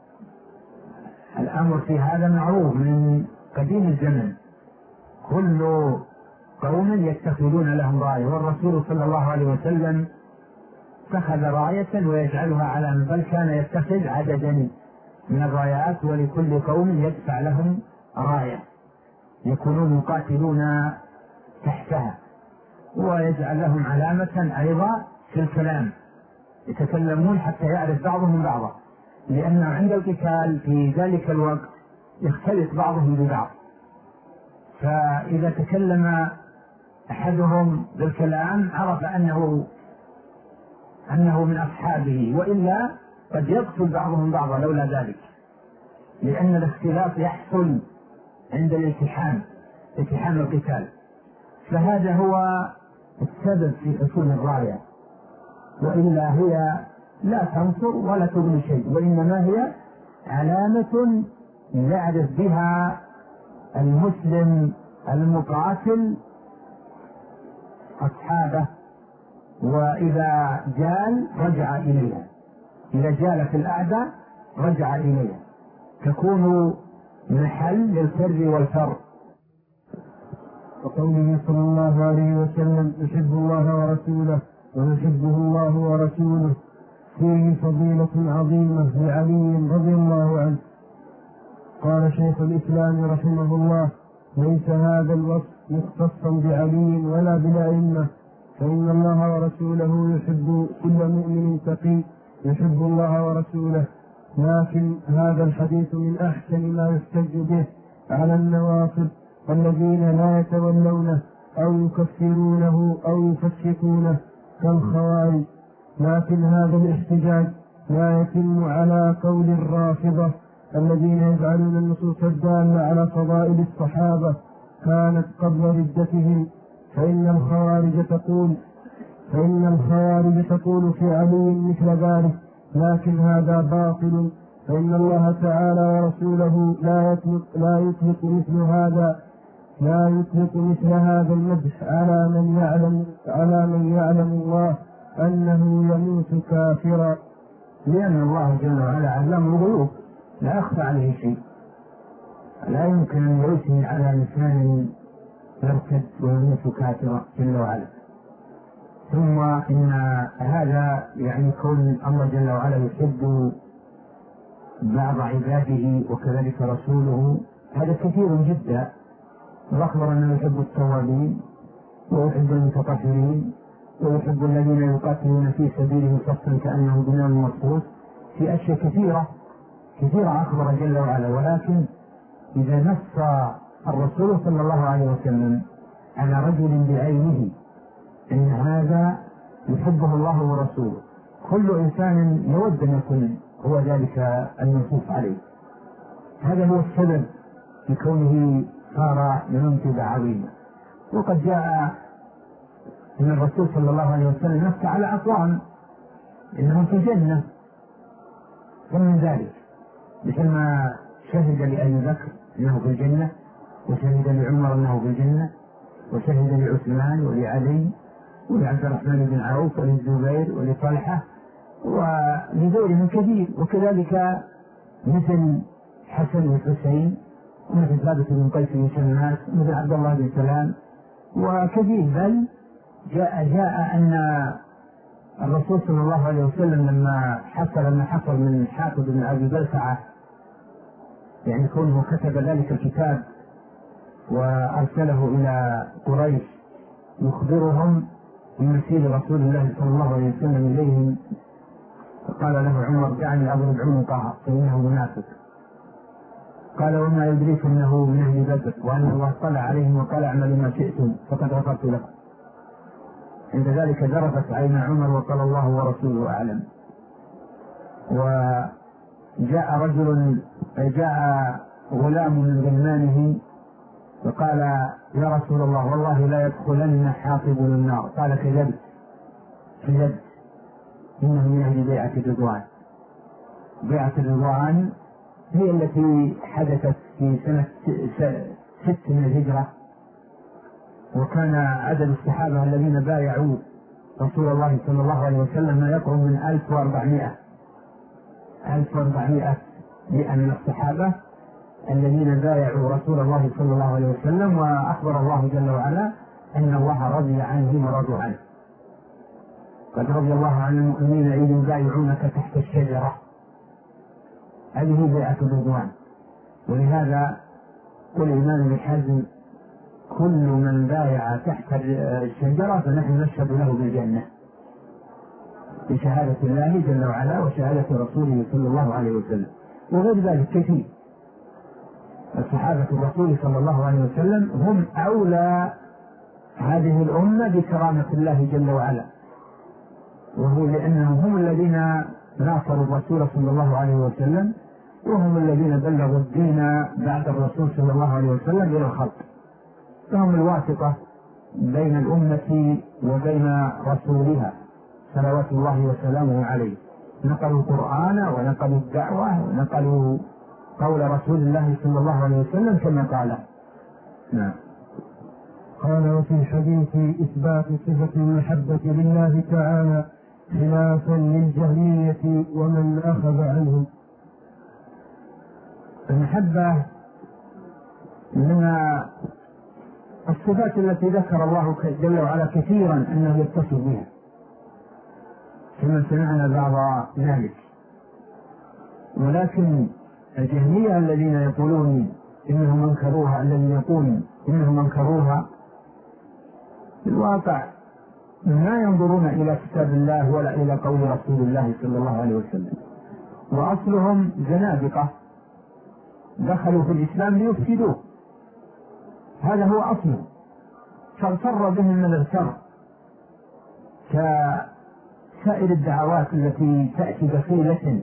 الأمر في هذا معروف من قديم الزمن، كل قوم يتخذون لهم راية، والرسول صلى الله عليه وسلم اتخذ راية ويجعلها علامة، بل كان يتخذ عددا من الرايات، ولكل قوم يدفع لهم راية يكونون يقاتلون تحتها، ويجعل لهم علامة أيضا في الكلام، يتكلمون حتى يعرف بعضهم بعضا، لأن عند القتال في ذلك الوقت يختلط بعضهم ببعض، فإذا تكلم أحدهم بالكلام عرف أنه من أصحابه، وإلا قد يقتل بعضهم بعضا لولا ذلك، لأن الاختلاط يحصل عند الالتحام القتال. فهذا هو السبب في حصول الراية، وإلا هي لا تنصر ولا تغني شيء، وإنما هي علامة يعرف بها المسلم المقاتل أصحابه، وإذا جال رجع إليها، إذا جالت الأعداء رجع إليها، تكون محل للفر والفر. وقوله صلى الله عليه وسلم يحب الله ورسوله ويحبه الله ورسوله فيه فضيلة عظيمة لعلي رضي الله عنه. قال شيخ الإسلام رحمه الله: ليس هذا الوصف مختصا بعلي ولا بالأئمة، فإن الله ورسوله يحب كل مؤمن تقي يحب الله ورسوله، لكن هذا الحديث من أحسن ما يحتج به على النوافل الذين لا يتولونه أو يكفرونه أو يفسقونه كالخوارج، لكن هذا الاحتجاج لا يتم على قول الرافضة الذين يجعلون النصوص الدالة على فضائل الصحابة كانت قبل ردتهم، فإن الخوارج تقول في علي مثل ذلك، لكن هذا باطل، فإن الله تعالى ورسوله لا يطلق مثل هذا المدح على من يعلم الله أنه يموت كافرا، لأن الله جل وعلا علام الغيوب لا يخفى عليه شيء، لا يمكن أن يثني على إنسان يرتد ويموت كافرا جل وعلا. ثم إن هذا يعني كون الله جل وعلا يحب بعض عباده وكذلك رسوله هذا كثير جدا، وأخبر أنه يحب التوابين ويحب المتطهرين ويحب الذين يقاتلون في سبيله صفا كأنه بنيان مرصوص، في أشياء كثيرة أخبر جل وعلا. ولكن إذا نص الرسول صلى الله عليه وسلم على رجل بعينه إن هذا يحبه الله ورسوله، كل إنسان يود أن يكون هو ذلك المنصوص عليه. هذا هو السبب في كونه صار منتبع عظيما. وقد جاء من الرسول صلى الله عليه وسلم نص على أقوام إنهم في الجنة، ومن ذلك مثل ما شهد لأبي بكر أنه في الجنة، وشهد لعمر أنه في الجنة، وشهد لعثمان ولعلي ولعبد الرحمن بن عوف وللزبير ولطلحة ولغيرهم كثير. وكذلك مثل حسن والحسين ومثل ثابت بن قيس بن شماس ومثل عبد الله بن سلام وكثير. بل جاء أن الرسول صلى الله عليه وسلم لما حصل من حافظ بن أبي بلتعة، يعني كونه كتب ذلك الكتاب وأرسله إلى قريش يخبرهم بمسير رسول الله صلى الله عليه وسلم إليهم، فقال له عمر: دعني أضرب عنقه فإنه منافق. قال: وما يدريك أنه من أهل بدر وأن الله طلع عليهم وقال: اعملوا ما شئتم فقد غفرت لكم. عند ذلك ذرفت عين عمر وقال: الله ورسوله أعلم. جاء غلام من غلمانه فقال: يا رسول الله والله لا يدخلن حاطب النار. قال: كذبت، إنه من أهل بيعة الرضوان. بيعة الرضوان هي التي حدثت في سنة 6 من الهجرة، وكان عدد الصحابة الذين بايعوا رسول الله صلى الله عليه وسلم ما يقرب من 1400 من الصحابة الذين بايعوا رسول الله صلى الله عليه وسلم. وأخبر الله جل وعلا أن الله رضي عنهم ورضوا عنه. قد رضي الله عن المؤمنين إذ يبايعونك تحت الشجرة، هذه بيعة الرضوان. ولهذا قل الإمام ابن حزم: كل من بايع تحت الشجرة فنحن نشهد له بالجنة بشهادة الله جل وعلا وشهادة رسوله صلى الله عليه وسلم. وغير ذلك كثير. الصحابة الرسول صلى الله عليه وسلم هم أولى هذه الأمة بكرامة الله جل وعلا، وهو لأنهم هم الذين ناصروا الرسول صلى الله عليه وسلم، وهم الذين بلغوا الدين بعد الرسول صلى الله عليه وسلم إلى الخلق، فهم الواسطة بين الأمة وبين رسولها صلوات الله وسلامه عليه. نقلوا القرآن ونقلوا الدعوة ونقلوا قول رسول الله صلى الله عليه وسلم كما قال. نعم. قال: وفي الحديث إثبات صفة المحبة لله تعالى خلافا للجهمية ومن أخذ عنهم. المحبة من الصفات التي ذكر الله جل وعلا كثيرا أنه يتصف بها، كما سمعنا بعض ذلك. ولكن الجهمية الذين يقولون إنهم أنكروها، الذين يقولون إنهم أنكروها، في الواقع ما ينظرون إلى كتاب الله ولا إلى قول رسول الله صلى الله عليه وسلم، وأصلهم زنادقة دخلوا في الإسلام ليفسدوه، هذا هو أصله، فاغتر بهم من اغتر، كسائر الدعوات التي تأتي بخيلة.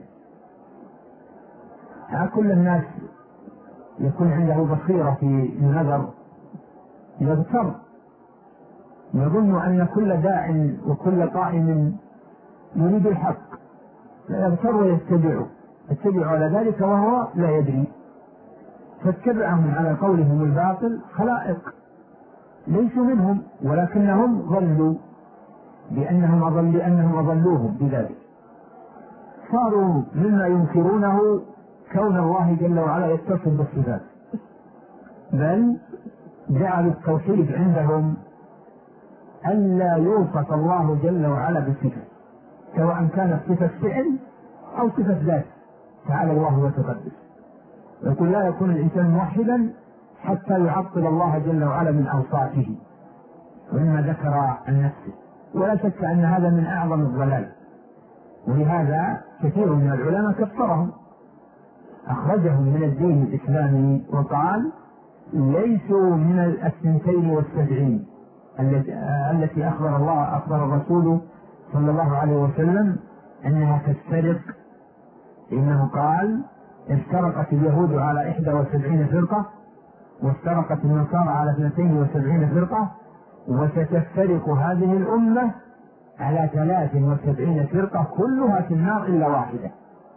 كل الناس يكون عنده بصيرة في النظر يغتر، يظن أن كل داع وكل قائم يريد الحق، فيغتر ويتبعه على ذلك وهو لا يدري، فاتبعهم على قولهم الباطل خلائق ليسوا منهم، ولكنهم ضلوا لأنهم أضلوهم بذلك، صاروا مما ينكرونه كون الله جل وعلا يتصف بالصفات، بل جعلوا التوحيد عندهم ألا يوصف الله جل وعلا بصفة، سواء كانت صفة فعل أو صفة ذات، تعالى الله وتقدس. يقول: لا يكون الإنسان موحدا حتى يعطل الله جل وعلا من أوصافه ومما ذكر عن نفسه، ولا شك أن هذا من أعظم الضلال، ولهذا كثير من العلماء كفرهم، أخرجهم من الدين الإسلامي، وقال: ليسوا من 72 التي أخبر الرسول صلى الله عليه وسلم أنها تفترق، إنه قال: افترقت اليهود على 71 فرقة، وافترقت النصارى على 72 فرقة، وستفترق هذه الأمة على 73 فرقة كلها في النار إلا واحدة.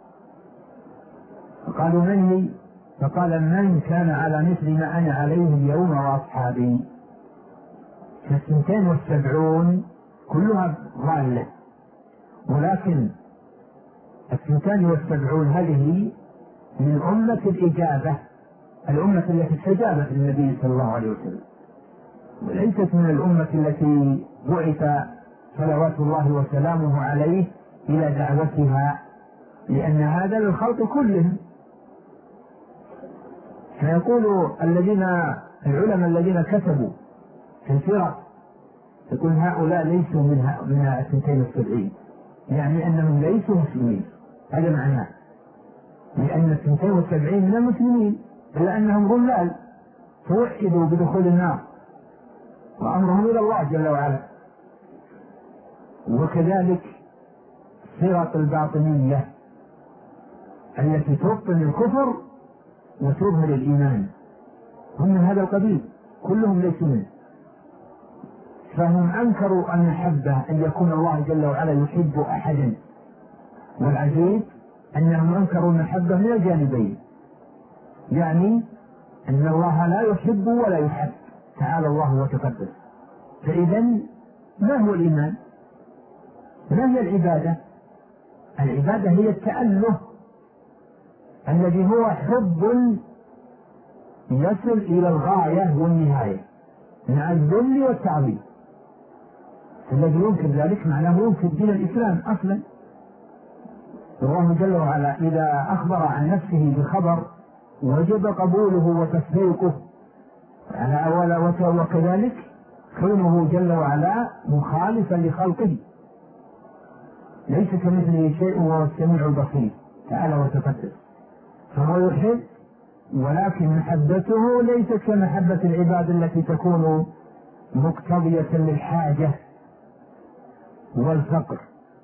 فقالوا: من هي؟ فقال: من كان على مثل ما أنا عليه اليوم وأصحابي. 72 كلها ضالة، ولكن 72 هذه من أمة الإجابة، الأمة التي استجابت للنبي صلى الله عليه وسلم، وليست من الأمة التي بعث صلوات الله وسلامه عليه إلى دعوتها، لأن هذا للخلق كلهم. فيقول العلماء الذين كتبوا في الفرق، يقول: هؤلاء ليسوا من 72، يعني أنهم ليسوا مسلمين، هذا معناه، لأن 72 من المسلمين، إلا أنهم ضلال توحدوا بدخول النار وأمرهم إلى الله جل وعلا. وكذلك فرق الباطنية التي تبطن الكفر وتظهر الإيمان، هم من هذا القبيل، كلهم ليسوا منه، فهم أنكروا المحبة، أن يكون الله جل وعلا يحب أحدا، والعجيب أنهم أنكروا المحبة من الجانبين، يعني أن الله لا يحب ولا يحب، تعالى الله وتقدس. فإذا ما هو الإيمان؟ ما هي العبادة؟ العبادة هي التأله الذي هو حب يصل إلى الغاية والنهاية مع الذل والتعظيم. الذي ينكر ذلك معناه ينكر دين الإسلام أصلا. الله جل وعلا إذا أخبر عن نفسه بخبر وجب قبوله وتصديقه على أولا، وكذلك كونه جل وعلا مخالفا لخلقه، ليس كمثله شيء وهو السميع البصير تعالى وتقدس. فهو يحب، ولكن محبته ليست كمحبة العباد التي تكون مقتضية للحاجة والفقر.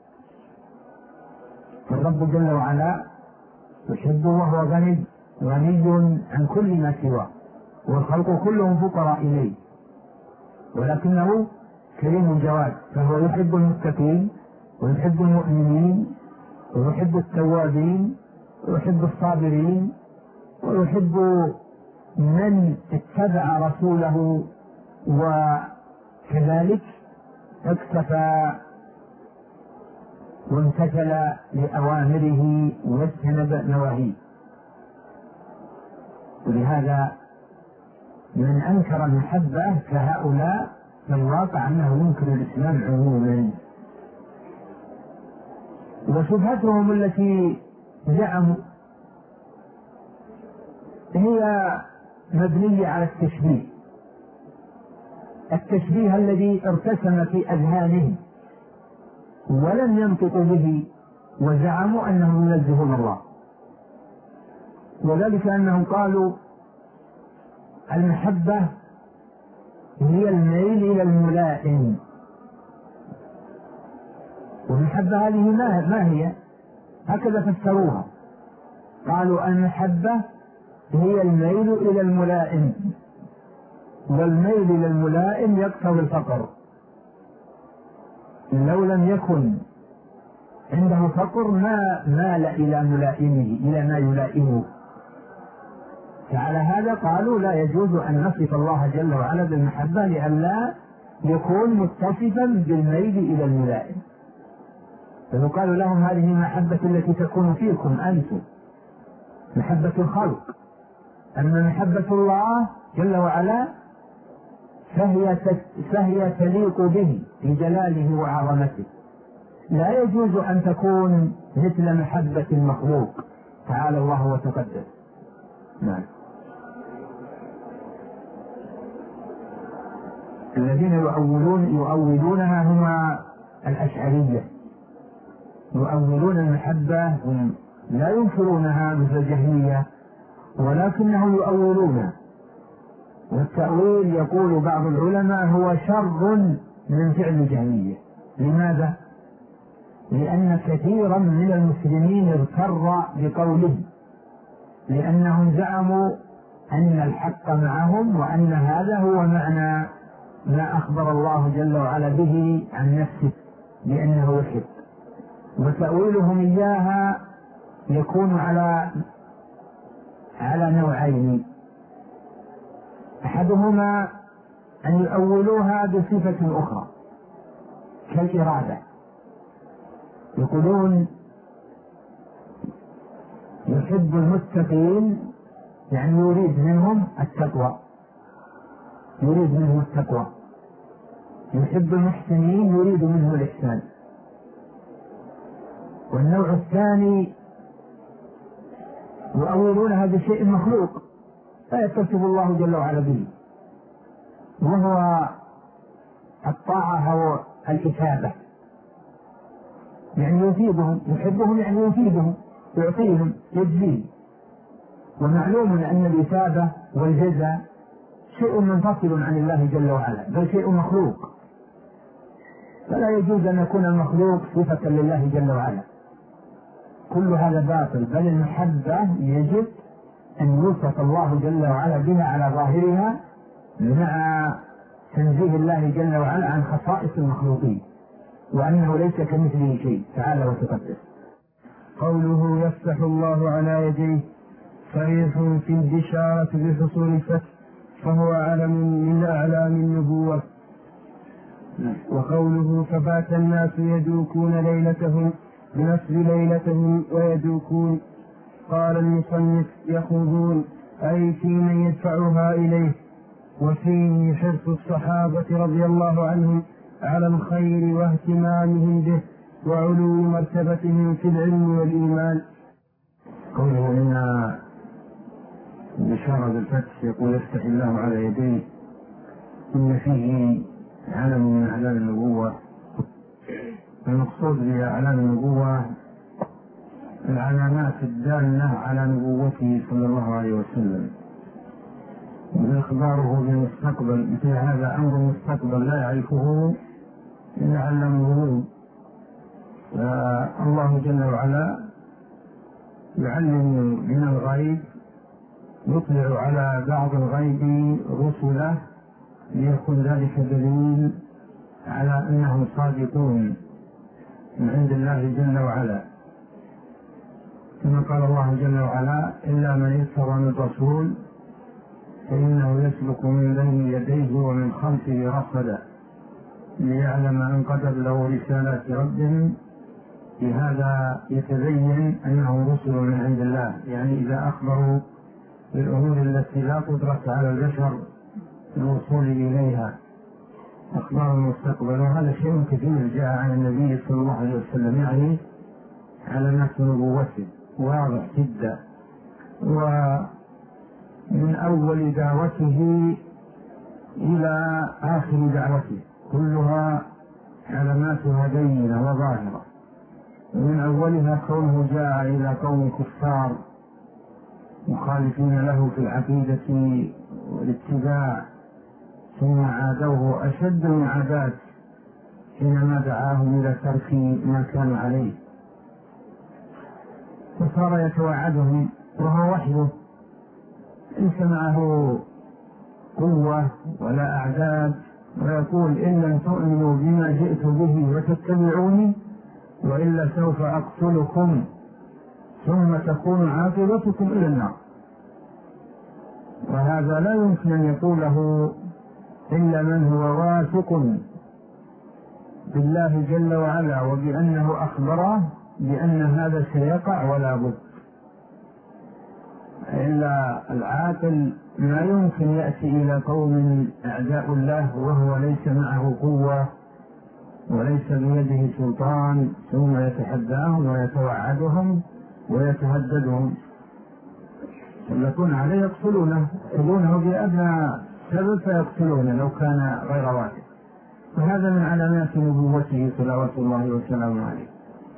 فالرب جل وعلا يحبه وهو غني عن كل ما سواه، والخلق كلهم فقراء إليه، ولكنه كريم جواد، فهو يحب المتقين ويحب المؤمنين ويحب التوابين ويحب الصابرين ويحب من اتبع رسوله وكذلك اكتفى وامتثل لأوامره واجتنب نواهيه. ولهذا من أنكر المحبة كهؤلاء في الواقع أنه ينكر الإسلام عموما. وشبهتهم التي زعموا هي مبنية على التشبيه الذي ارتسم في أذهانهم ولم ينطقوا به، وزعموا أنهم ينزهون الله. وذلك أنهم قالوا المحبة هي الميل إلى الملائم، والمحبة هذه ما هي؟ هكذا فسروها، قالوا المحبة هي الميل إلى الملائم، والميل إلى الملائم يقتضي الفقر. لو لم يكن عنده فقر ما مال إلى ملائمه، إلى ما يلائمه. فعلى هذا قالوا لا يجوز أن نصف الله جل وعلا بالمحبة لئلا يكون متصفا بالميل إلى الملائم. فقالوا لهم هذه المحبة التي تكون فيكم أنتم محبة الخلق، أما محبة الله جل وعلا فهي تليق به في جلاله وعظمته، لا يجوز أن تكون مثل محبة المخلوق تعالى الله وتقدس. نعم. الذين يؤولونها هم الأشعرية، يؤولون المحبة، لا ينكرونها مثل الجهمية ولكنهم يؤولونها. والتأويل يقول بعض العلماء هو شر من فعل الجهمية. لماذا؟ لأن كثيرا من المسلمين اغتر بقولهم، لأنهم زعموا أن الحق معهم وأن هذا هو معنى ما أخبر الله جل وعلا به عن نفسه بأنه يحب. وتأويلهم إياها يكون على نوعين: أحدهما أن يؤولوها بصفة أخرى كالإرادة، يقولون يحب المتقين، يعني يريد منهم التقوى، يحب المحسنين يريد منهم الإحسان. والنوع الثاني يؤولونها بشيء مخلوق لا يتصف الله جل وعلا به، وهو الطاعة أو الإثابة، يعني يفيدهم، يحبهم يعني يفيدهم، يعطيهم، يجزيهم. ومعلوم أن الإثابة والجزاء شيء منفصل عن الله جل وعلا، بل شيء مخلوق، فلا يجوز أن يكون المخلوق صفة لله جل وعلا. كل هذا باطل، بل المحبة يجب أن يوصف الله جل وعلا بها على ظاهرها مع تنزيه الله جل وعلا عن خصائص المخلوقين، وأنه ليس كمثله شيء تعالى وتقدس. قوله يفتح الله على يديه صريح في البشارة بحصول الفتح، فهو علم من أعلام النبوة. وقوله فبات الناس يدوكون ليلتهم بنصب ليلتهم ويدوكون، قال المصنف يخوضون أي في من يدفعها إليه. وفيه حرص الصحابة رضي الله عنهم على الخير واهتمامهم به وعلو مرتبتهم في العلم والإيمان. قوله إن بشارة بالفتح يقول يفتح الله على يديه، إن فيه علم من أعلام النبوة. المقصود بأعلام النبوة العلامات الدالة على نبوته صلى الله عليه وسلم، وإخباره بالمستقبل، مثل هذا أمر المستقبل لا يعرفه إلا علمه. فالله جل وعلا يعلم من الغيب، يطلع على بعض الغيب رسله ليكون ذلك دليل على أنهم صادقون من عند الله جل وعلا، كما قال الله جل وعلا إلا من ارتضى من رسول فإنه يسلك من بين يديه ومن خلفه رصدا ليعلم أن قد أبلغوا رسالات ربهم. بهذا يتبين أنهم رسل من عند الله، يعني إذا أخبروا بالأمور التي لا قدرة على البشر الوصول إليها، أخبار المستقبل. وهذا شيء كثير جاء عن النبي صلى الله عليه وسلم، يعني علامات نبوته واضح جدا. ومن أول دعوته إلى آخر دعوته كلها علاماتها بينة وظاهرة. ومن أولها كونه جاء إلى قوم كفار مخالفين له في العقيدة والاتباع، ثم عادوه أشد المعاداة حينما دعاهم إلى ترك ما كانوا عليه، فصار يتوعدهم وهو وحده ليس معه قوة ولا أعداد، ويقول إن لم تؤمنوا بما جئت به وتتبعوني وإلا سوف أقتلكم ثم تكون عاقبتكم إلى النار. وهذا لا يمكن أن يقوله إلا من هو واثق بالله جل وعلا وبأنه أخبره بأن هذا سيقع ولا بد. إلا العاقل ما يمكن يأتي إلى قوم أعداء الله وهو ليس معه قوة وليس بيده سلطان ثم يتحداهم ويتوعدهم ويتهددهم، يكون عليه يقتلونه بأدنى سبب فيقتلونه لو كان غير واحد. وهذا من علامات نبوته صلوات الله وسلامه عليه.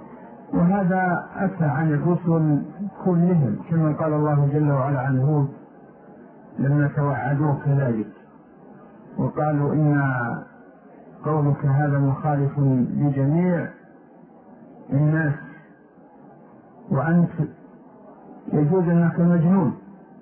وهذا أتى عن الرسل كلهم، كما قال الله جل وعلا عن هود لما توعدوه كذلك وقالوا إن قولك هذا مخالف لجميع الناس وأنت يجوز أنك مجنون،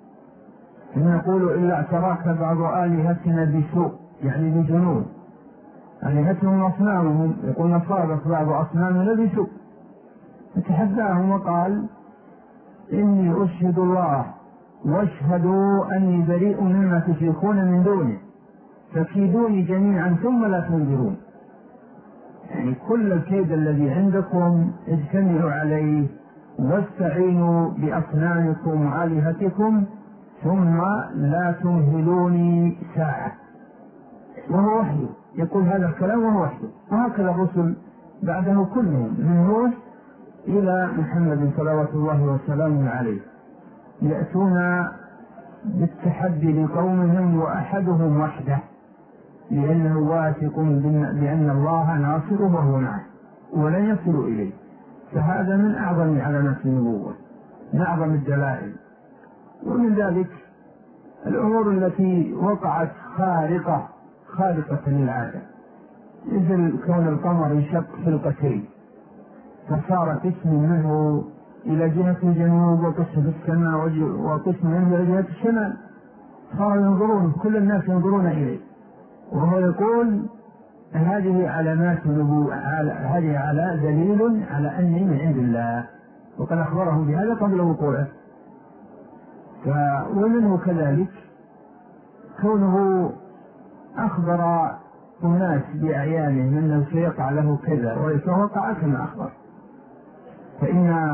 إن نقول إلا اعتراك بعض آلهتنا بسوء، يعني بجنون. آلهتهم أصنامهم، يقولون صادت بعض أصنامنا بسوء. فتحداهم وقال إني أشهد الله واشهدوا أني بريء مما تشركون من دونه فكيدوني جميعا ثم لا تنظرون. يعني كل الكيد الذي عندكم اجتمعوا عليه واستعينوا بأصنامكم وآلهتكم ثم لا تمهلوني ساعة. وهو وحده يقول هذا الكلام وهو وحده. وهكذا الرسل بعده كلهم من نوح إلى محمد صلوات الله وسلامه عليه يأتون بالتحدي لقومهم وأحدهم وحده، لأنه واثق بأن الله ناصره وهو معه ولن يصل إليه. فهذا من أعظم علامات النبوة، من أعظم الدلائل. ومن ذلك الأمور التي وقعت خارقة للعادة، مثل كون القمر ينشق فرقتين فصار قسم منه إلى جهة الجنوب وقسم في السماء وقسم منه إلى جهة الشمال، صاروا ينظرون كل الناس ينظرون إليه، وهو يقول هذه علامات نبوة، هذه على دليل على أني من عند الله، وقد أخبرهم بهذا قبل وقوعه. ومنه كذلك كونه أخبر الناس بأعيانه أنه سيقع له كذا ويتوقع كما أخبر. فإن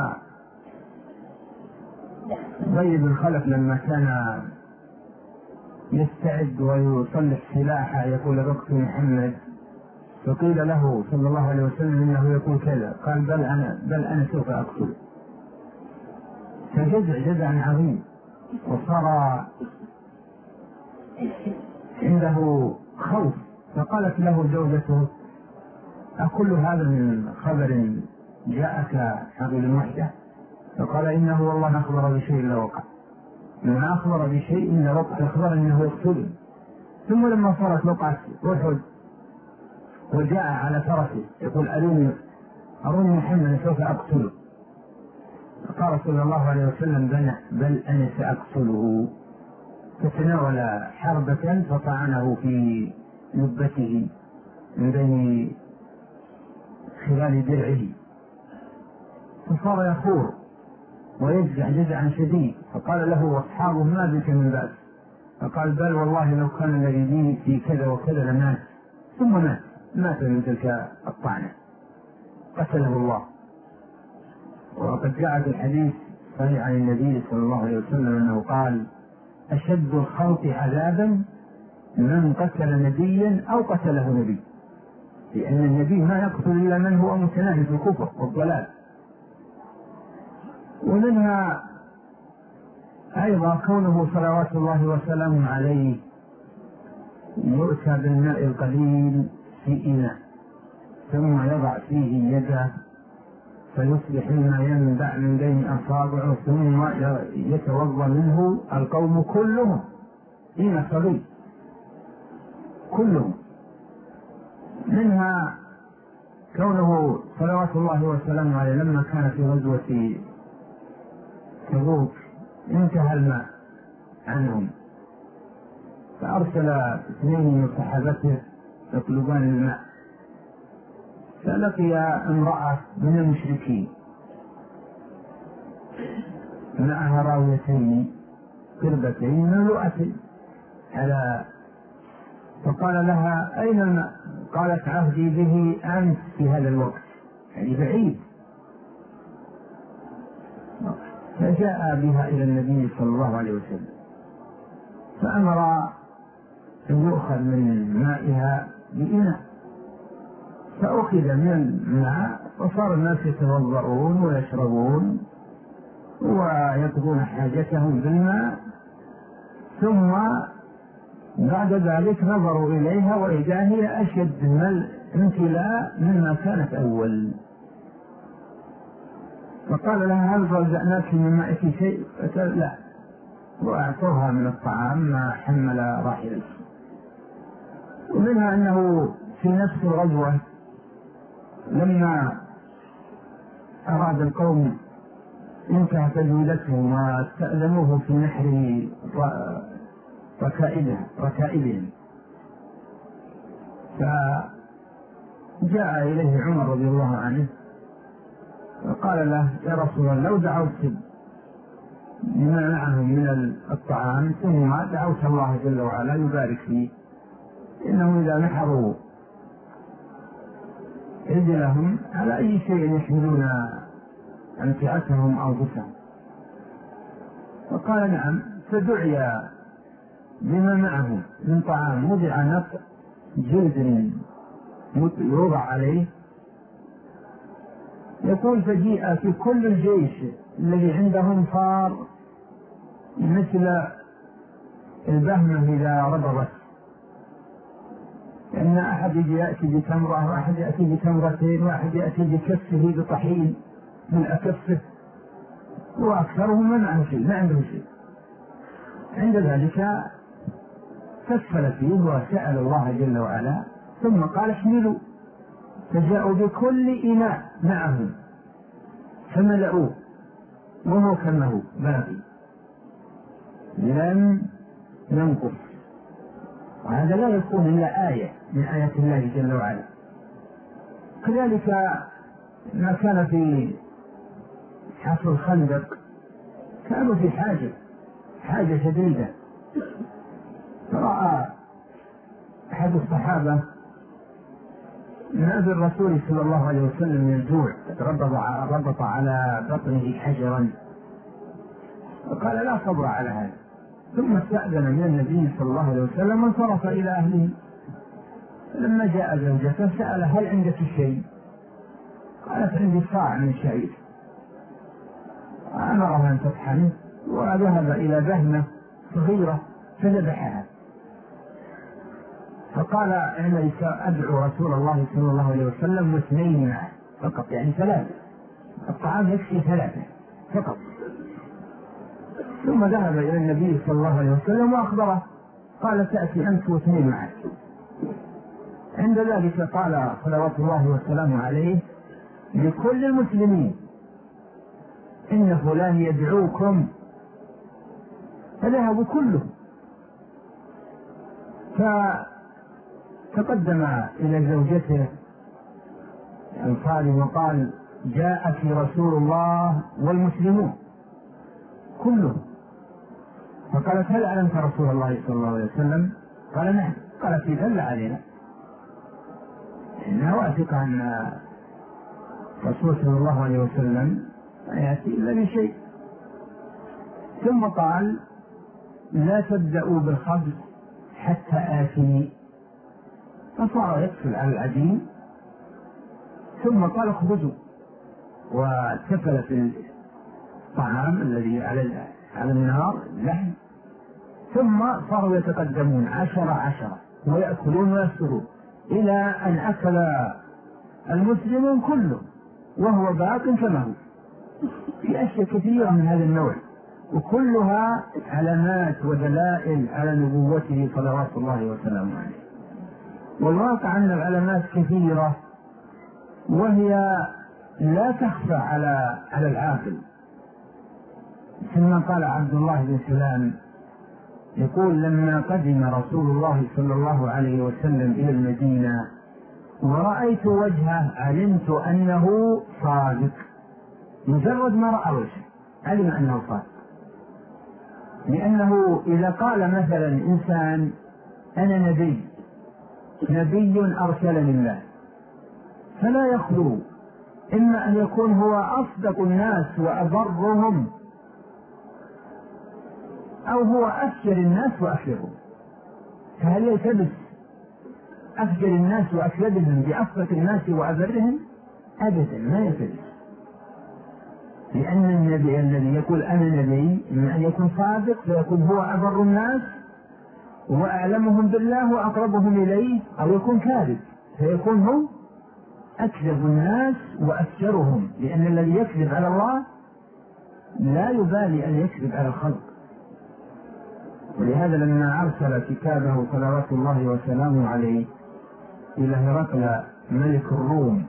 أبي بن خلف لما كان يستعد ويصلح سلاحه يقول اقتل محمد، فقيل له صلى الله عليه وسلم إنه يقول كذا، قال بل أنا سوف أقتله. فجزع عظيم، وصار عنده خوف. فقالت له زوجته أكل هذا من خبر جاءك حبل وحده؟ فقال إنه والله أخبر بشيء إلا وقع، ما أخبر بشيء إلا وقع، أخبر إنه يقتله. ثم لما صارت وقعت أحد وجاء على فرسه يقول أروني محمد سوف أقتله، فقال صلى الله عليه وسلم بل أنا سأقتله. فتناول حربة فطعنه في نبته من بين خلال درعه، فصار يخور ويجزع جزعا شديد. فقال له أصحابه ما بك من بأس، فقال بل والله لو كان الذي لي في كذا وكذا لمات، ثم مات من تلك الطعنة قتله الله. وقد جاء في الحديث صحيح عن النبي صلى الله عليه وسلم أنه قال أشد الخلق عذابا من قتل نبيا أو قتله نبي، لأن النبي ما يقتل إلا من هو متناهي في الكفر والضلال. ومنها أيضا كونه صلوات الله وسلامه عليه يؤتى بالماء القليل في إناء ثم يضع فيه يده فيصبح الماء ينبع من بين أصابعه ثم يتوضأ منه القوم كلهم حين صلي كلهم. منها كونه صلوات الله وسلامه عليه لما كان في غزوة تبوك انتهى الماء عنهم فأرسل 2 من صحابته يطلبان الماء، فلقي امرأة من المشركين معها راويتين قربتين مملوءتين فقال لها أين الماء؟ قالت عهدي به أنت في هذا الوقت، يعني بعيد. فجاء بها إلى النبي صلى الله عليه وسلم فأمر أن يؤخذ من مائها بإناء، فأخذ من الماء وصار الناس يتوضؤون ويشربون ويقضون حاجتهم بالماء، ثم بعد ذلك نظروا إليها وإذا هي أشد امتلاء مما كانت أول. فقال لها هل رزقناك من مائك شيء؟ قالت لا، وأعطوها من الطعام ما حمل راحلته. ومنها أنه في نفس الغزوة لما أراد القوم انتهى تجويلتهم واستأذنوه في نحر ركائبهم، فجاء إليه عمر رضي الله عنه وقال له يا رسول الله لو دعوت بما معهم من الطعام ثم دعوت الله جل وعلا يبارك فيه، إنهم إذا نحروا رجلهم على أي شيء يحملون أمتعتهم أو أنفسهم. فقال نعم، فدعي بما معهم من طعام وضع نطع جلد يوضع عليه، يقول فجيء في كل الجيش الذي عندهم صار مثل البهمة إذا ربضت، لأن أحد يأتي بتمرة وأحد يأتي بتمرتين وأحد يأتي بكفه بطحين من أكفه، وأكثرهم ما معه شيء، ما عنده شيء. عند ذلك فسل فيه وسأل الله جل وعلا ثم قال احملوا، فجاءوا بكل إناء معهم فملأوه وهو كما هو باقي لم ينقص. وهذا لا يكون إلا آية من آيات الله جل وعلا. كذلك ما كان في حفر الخندق كانوا في حاجة شديدة، فرأى أحد الصحابة من أبي الرسول صلى الله عليه وسلم من الجوع ربط على بطنه حجرا، فقال لا صبر على هذا، ثم استأذن من النبي صلى الله عليه وسلم وانصرف إلى أهله. لما جاء زوجته سأل هل عندك شيء؟ قالت عندي صاع من شعير. أمرها أن تطحنه وذهب إلى بهمة صغيرة فذبحها. فقال أنا أدعو رسول الله صلى الله عليه وسلم واثنين معه فقط، يعني 3، الطعام يكفي 3 فقط. ثم ذهب إلى النبي صلى الله عليه وسلم وأخبره، قال تأتي أنت و2 معك. عند ذلك قال صلوات الله وسلامه عليه لكل المسلمين إن فلان يدعوكم، فذهبوا كلهم. فتقدم إلى زوجته الأنصاري وقال جاءك رسول الله والمسلمون كلهم. فقالت هل علمت رسول الله صلى الله عليه وسلم؟ قال نعم. قالت دل علينا، إنها واثقة أن الرسول صلى الله عليه وسلم لا يأتي إلا بشيء. ثم قال لا تبدأوا بالخبز حتى آتي، فصار يقفل على العجين، ثم قال اخبزوا، واتفل في الطعام الذي على النار اللحم، ثم صاروا يتقدمون 10 ويأكلون ويسرون إلى أن أكل المسلمون كله وهو باق كما هو. في أشياء كثيرة من هذا النوع، وكلها علامات ودلائل على نبوته صلوات الله وسلامه عليه. والواقع أن العلامات كثيرة وهي لا تخفى على العاقل. ثم قال عبد الله بن سلام يقول لما قدم رسول الله صلى الله عليه وسلم إلى المدينة ورأيت وجهه علمت أنه صادق، مجرد ما رأى وجهه علم أنه صادق. لأنه إذا قال مثلا إنسان أنا نبي أرسلني الله، فلا يخلو إما أن يكون هو أصدق الناس وأبرهم، أو هو أفجر الناس وأكذبهم. فهل يلتبس أفجر الناس وأكذبهم بأصدق الناس وأبرهم؟ أبدا ما يلتبس، لأن النبي الذي يقول أنا نبي إما أن يكون صادق فيكون هو أبر الناس وأعلمهم بالله وأقربهم إليه، أو يكون كاذب فيكون هو أكذب الناس وأفجرهم، لأن الذي يكذب على الله لا يبالي أن يكذب على الخلق. ولهذا لما أرسل كتابه صلوات الله وسلامه عليه إلى هرقل ملك الروم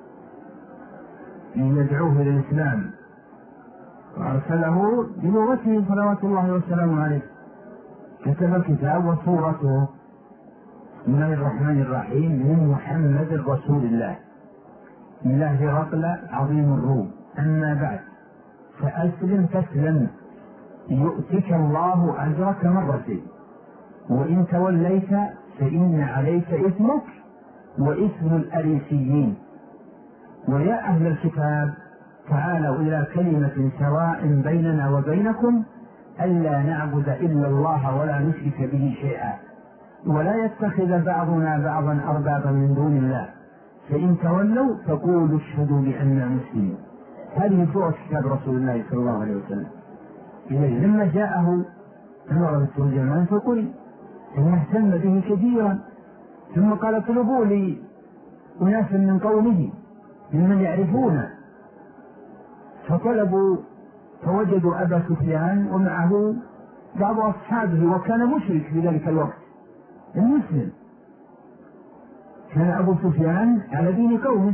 ليدعوه إلى الإسلام وأرسله بلغته صلوات الله وسلامه عليه، كتب الكتاب وصورته بسم الله الرحمن الرحيم من محمد رسول الله إلى هرقل عظيم الروم، أما بعد فأسلم تسلم يؤتك الله أجرك مرتين، وإن توليت فإن عليك إثمك وإثم الأريسيين. ويا أهل الكتاب تعالوا إلى كلمة سواء بيننا وبينكم ألا نعبد إلا الله ولا نشرك به شيئا ولا يتخذ بعضنا بعضا أربابا من دون الله، فإن تولوا فقولوا اشهدوا بأننا مسلمون. هذه سورة كتاب رسول الله صلى الله عليه وسلم. إليه لما جاءه أمر بالترجمان فقل ثم اهتم به كثيرا، ثم قال اطلبوا لي أناسا من قومه ممن يعرفونه، فطلبوا فوجدوا أبا سفيان ومعه بعض أصحابه، وكان مشرك في ذلك الوقت المسلم، كان أبو سفيان على دين قومه،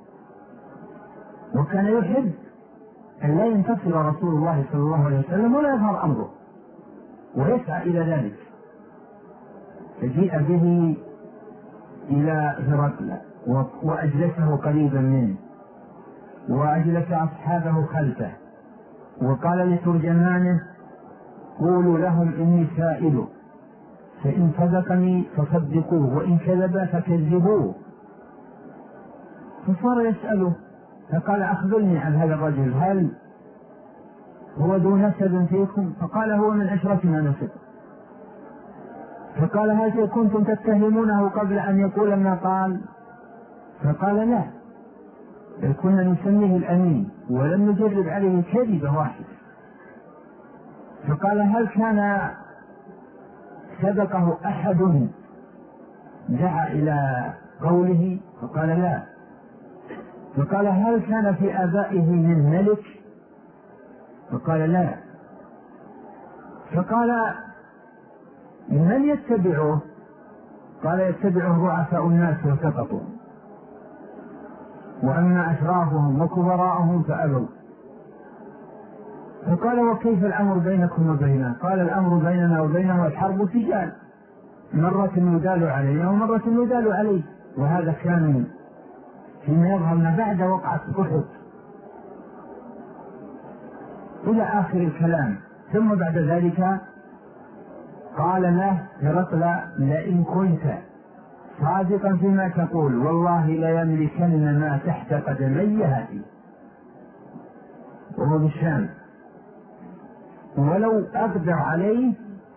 وكان يحب أن لا ينتصر رسول الله صلى الله عليه وسلم ولا يظهر أمره، ويسعى إلى ذلك. فجيء به إلى هرقل وأجلسه قريبا منه وأجلس أصحابه خلفه، وقال لترجمانه قولوا لهم إني سائله، فإن صدقني فصدقوه وإن كذب فكذبوه. فصار يسأله فقال أخبرني عن هذا الرجل، هل هو ذو نسب فيكم؟ فقال هو من أشرفنا نسب. فقال هل كنتم تتهمونه قبل أن يقول ما قال؟ فقال لا، بل كنا نسميه الأمين ولم نجرب عليه كذبة واحدة. فقال هل كان سبقه أحد دعا إلى قوله؟ فقال لا. فقال هل كان في آبائه من ملك؟ فقال لا. فقال من يتبعه؟ قال يتبعه ضعفاء الناس وسقطوا، وأما أشرافهم وكبراءهم فأبوا. فقال وكيف الأمر بينكم وبينه؟ قال الأمر بيننا وبينه الحرب سجال، مرة يدال علينا ومرة يدال عليه. وهذا كان فيما يظهر ما بعد وقعة أحد إلى آخر الكلام. ثم بعد ذلك قال له هرقل: لئن كنت صادقا فيما تقول والله ليملكن ما تحت قدمي هذه، وهو بالشام، ولو أقدر عليه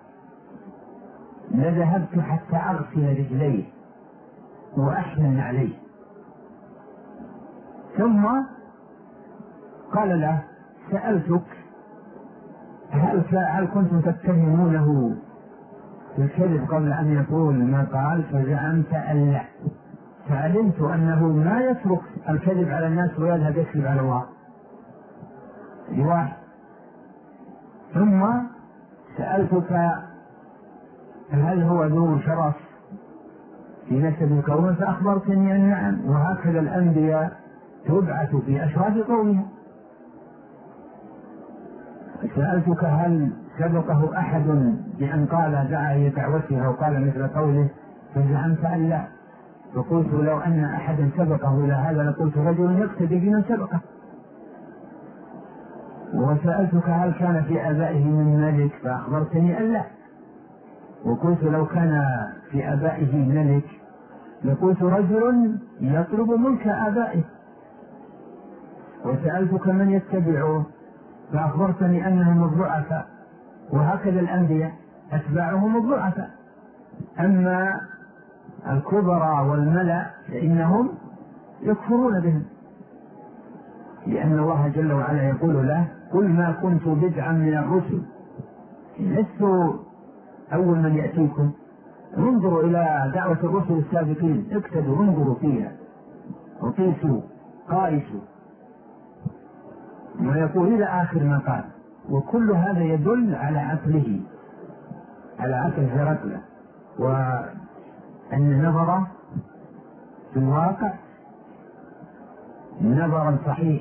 لذهبت حتى أغسل رجليه وأحمل عليه. ثم قال له: سألتك هل كنتم تتهمونه بالكذب قبل أن يقول ما قال؟ فزعمت أن لا، فعلمت أنه ما يترك الكذب على الناس ويذهب يكذب على الله. واحد. ثم سألتك هل هو ذو شرف في نسب قومه؟ فأخبرتني أن نعم، وهكذا الأنبياء تبعث في أشراف قومهم. سألتك هل سبقه أحد بأن قال دعا إلى دعوتها وقال مثل قوله؟ فزعمت أن لا، فقلت لو أن أحدا سبقه إلى هذا لقلت رجل يقتدي بمن سبقه. وسألتك هل كان في آبائه من ملك؟ فأخبرتني أن لا، وقلت لو كان في آبائه ملك لقلت رجل يطلب ملك آبائه. وسألتك من يتبعه؟ فأخبرتني أنهم الضعفاء، وهكذا الأنبياء أتباعهم الضعفاء، أما الكبراء والملأ فإنهم يكفرون بهم، لأن الله جل وعلا يقول له: قل ما كنت بدعا من الرسل لست أول من يأتيكم، انظروا إلى دعوة الرسل السابقين، اكتبوا انظروا فيها وقيسوا قائسوا، ويقول إلى آخر ما قال. وكل هذا يدل على عقله، على عقل هرقل، وأن نظره في الواقع نظرا صحيح.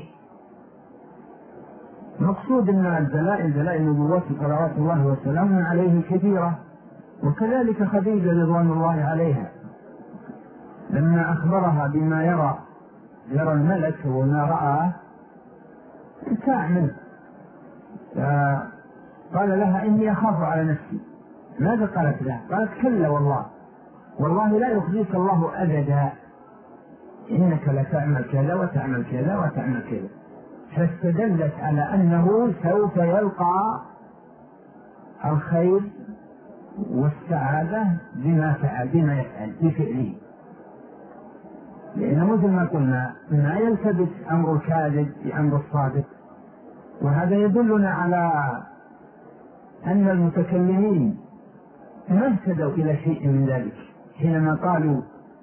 مقصود أن دلائل نبوته صلوات الله وسلامه عليه كثيرة، وكذلك خديجة رضوان الله عليها لما أخبرها بما يرى الملك وما رأى ارتاع منه، قال لها: إني أخاف على نفسي. ماذا قالت له؟ قالت: كلا والله لا يخزيك الله أبدا، إنك لتعمل كذا وتعمل كذا وتعمل كذا. فاستدلت على أنه سوف يلقى الخير والسعادة بما يفعل بفعله، لأنه مثل ما قلنا ما يلتبس أمر الكاذب بأمر الصادق. وهذا يدلنا على أن المتكلمين ما اهتدوا إلى شيء من ذلك حينما قالوا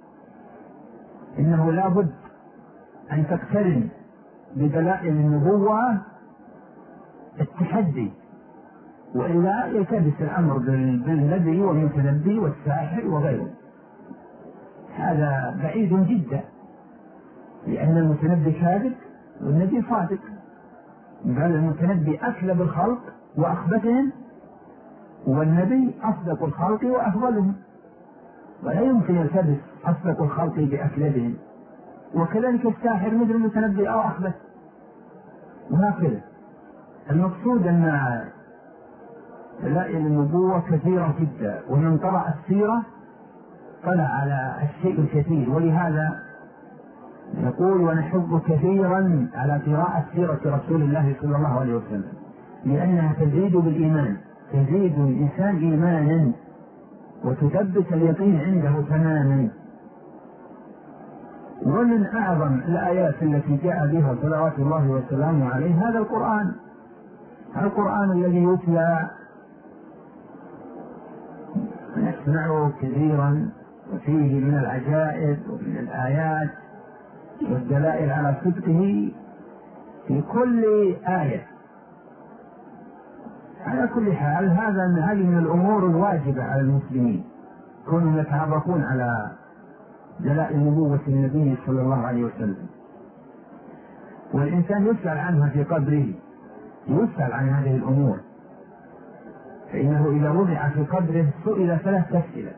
إنه لا بد أن تقترن بدلائل النبوة التحدي، وإلا يلتبس الأمر بالنبي والمتنبي والساحر وغيره. هذا بعيد جدا، لأن المتنبي كاذب والنبي صادق، بل المتنبي أكذب الخلق وأخبثهم، والنبي أصدق الخلق وأفضلهم، ولا يمكن يلتبس أصدق الخلق بأكذبهم، وكذلك الساحر مثل المتنبي أو أخبث، وهكذا. المقصود أن دلائل النبوة كثيرة جدا، ومن قرأ السيرة طلع على الشيء الكثير. ولهذا نقول ونحب كثيرا على قراءة سيرة رسول الله صلى الله عليه وسلم، لأنها تزيد بالإيمان، تزيد الإنسان إيمانا وتثبت اليقين عنده تماما. ومن أعظم الآيات التي جاء بها صلوات الله وسلامه عليه هذا القرآن الذي يتلى نسمعه كثيرا، وفيه من العجائب ومن الآيات والدلائل على صدقه في كل آية. على كل حال هذه من الأمور الواجبة على المسلمين، كونهم يتعرفون على دلائل نبوة النبي صلى الله عليه وسلم. والإنسان يسأل عنها في قبره، يسأل عن هذه الأمور، فإنه إذا وضع في قبره سئل 3 أسئلة.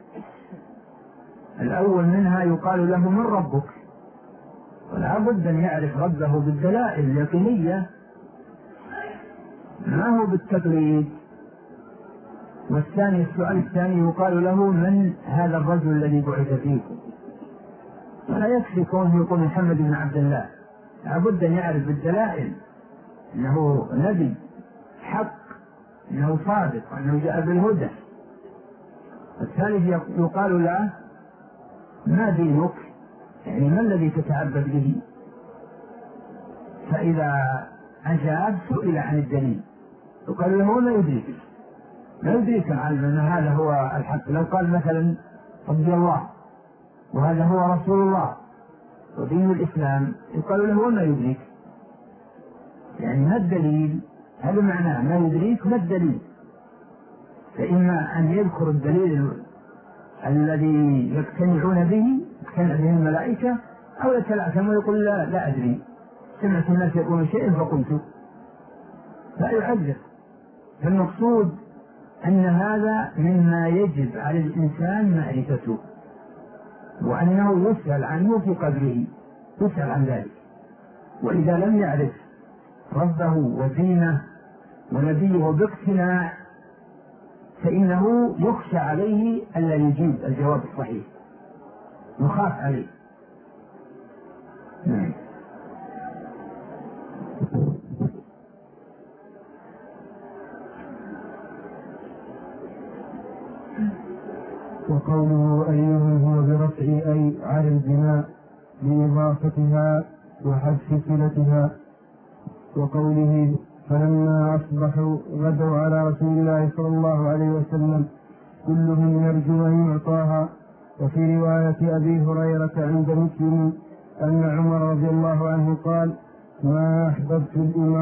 الأول منها يقال له: من ربك؟ ولا بد أن يعرف ربه بالدلائل اليقينية، ما هو بالتقليد. والثاني السؤال الثاني يقال له: من هذا الرجل الذي بعث فيكم؟ لا يكفي كونه يقول محمد بن عبد الله، لابد أن يعرف بالدلائل أنه نبي حق، أنه صادق، أنه جاء بالهدى. الثالث يقال له: ما دينك؟ يعني ما الذي تتعبد به؟ فإذا أجاب سئل عن الدليل، يقال له: لا يدرك العلم أن هذا هو الحق. لو قال مثلا رضي الله وهذا هو رسول الله ودين الإسلام، يقال له: وما يدرك؟ يعني ما الدليل؟ هذا معناه ما يدريك ما الدليل. فإما أن يذكر الدليل الذي يقتنعون به، يقتنع به الملائكة، أو يتلعثم ويقول: لا أدري، سمعت الناس يقولون شيئا فقلت. لا يعذر. فالمقصود أن هذا مما يجب على الإنسان معرفته، وأنه يسأل عنه في قبره، يسأل عن ذلك. وإذا لم يعرف ربه ودينه ونبيه باقتناع فإنه يخشى عليه ألا يجيب الجواب الصحيح، يخاف عليه. وقوله أيهم هو برفع أي على البناء بإضافتها وحذف صلتها. وقوله فلما أصبحوا غدوا على رسول الله صلى الله عليه وسلم كلهم يرجو أن يعطاها. وفي رواية أبي هريرة عند مسلم أن عمر رضي الله عنه قال: ما أحببت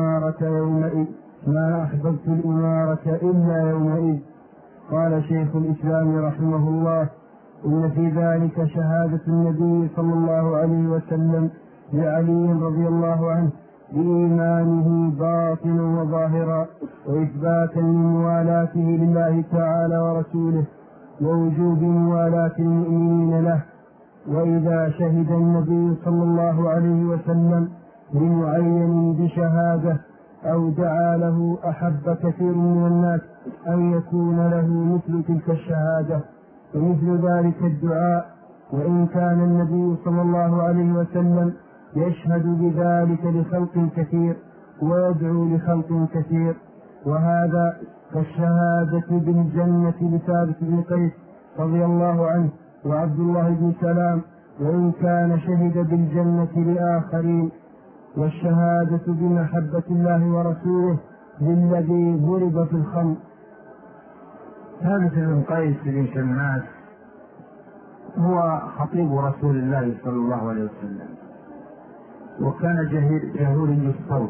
الإمارة إلا يومئذ. قال شيخ الإسلام رحمه الله: إن في ذلك شهادة النبي صلى الله عليه وسلم لعلي رضي الله عنه بإيمانه باطنا وظاهرا، وإثباتا لموالاته لله تعالى ورسوله، ووجوب موالاة المؤمنين له. وإذا شهد النبي صلى الله عليه وسلم لمعين بشهادة أو دعا له أحب كثير من الناس أن يكون له مثل تلك الشهادة ومثل ذلك الدعاء، وإن كان النبي صلى الله عليه وسلم يشهد بذلك لخلق كثير ويدعو لخلق كثير. وهذا كالشهادة بالجنة لثابت بن قيس رضي الله عنه وعبد الله بن سلام، وإن كان شهد بالجنة لآخرين. والشهادة بمحبة الله ورسوله للذي ضرب في الخمر. ثابت بن قيس بن شماس هو خطيب رسول الله صلى الله عليه وسلم، وكان جهوري الصوت،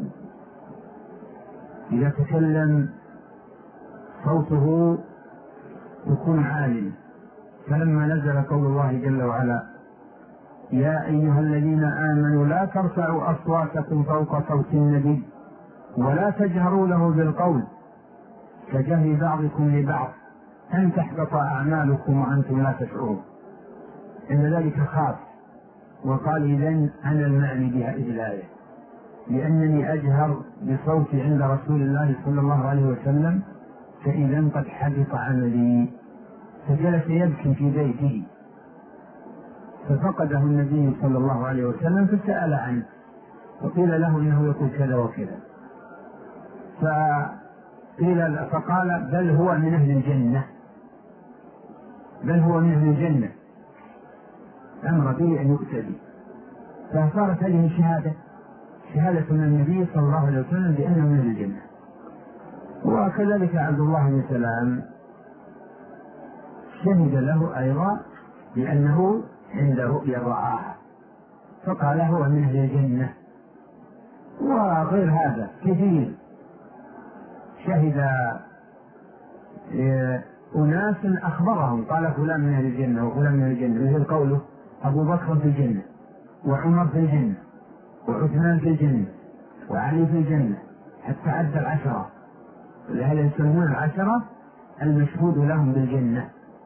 إذا تكلم صوته يكون عالي. فلما نزل قول الله جل وعلا: يا أيها الذين آمنوا لا ترفعوا أصواتكم فوق صوت النبي ولا تجهروا له بالقول كجهر بعضكم لبعض أن تحبط أعمالكم وأنتم لا تشعرون، إن ذلك خاص. وقال: إذن أنا المعني بهذه الآية، لأنني أجهر بصوتي عند رسول الله صلى الله عليه وسلم، فإذا قد حبط عملي. فجلس يبكي في بيته، ففقده النبي صلى الله عليه وسلم فسأل عنه، فقيل له إنه يقول كذا وكذا، فقال: بل هو من أهل الجنة، بل هو من أهل الجنة، أمر به أن يؤتى به. فصارت هذه شهادة من النبي صلى الله عليه وسلم بأنه من أهل الجنة. وكذلك عبد الله بن سلام شهد له أيضا بأنه عند رؤيا رآها فقال: هو من أهل الجنة. وغير هذا كثير شهد أناس أخبرهم، قال فلان من أهل الجنة وفلان من أهل الجنة، مثل قوله: أبو بكر في الجنة، وعمر في الجنة، وعثمان في الجنة، وعلي في الجنة، حتى عد 10. ولهذا يسمون 10 المشهود لهم بالجنة.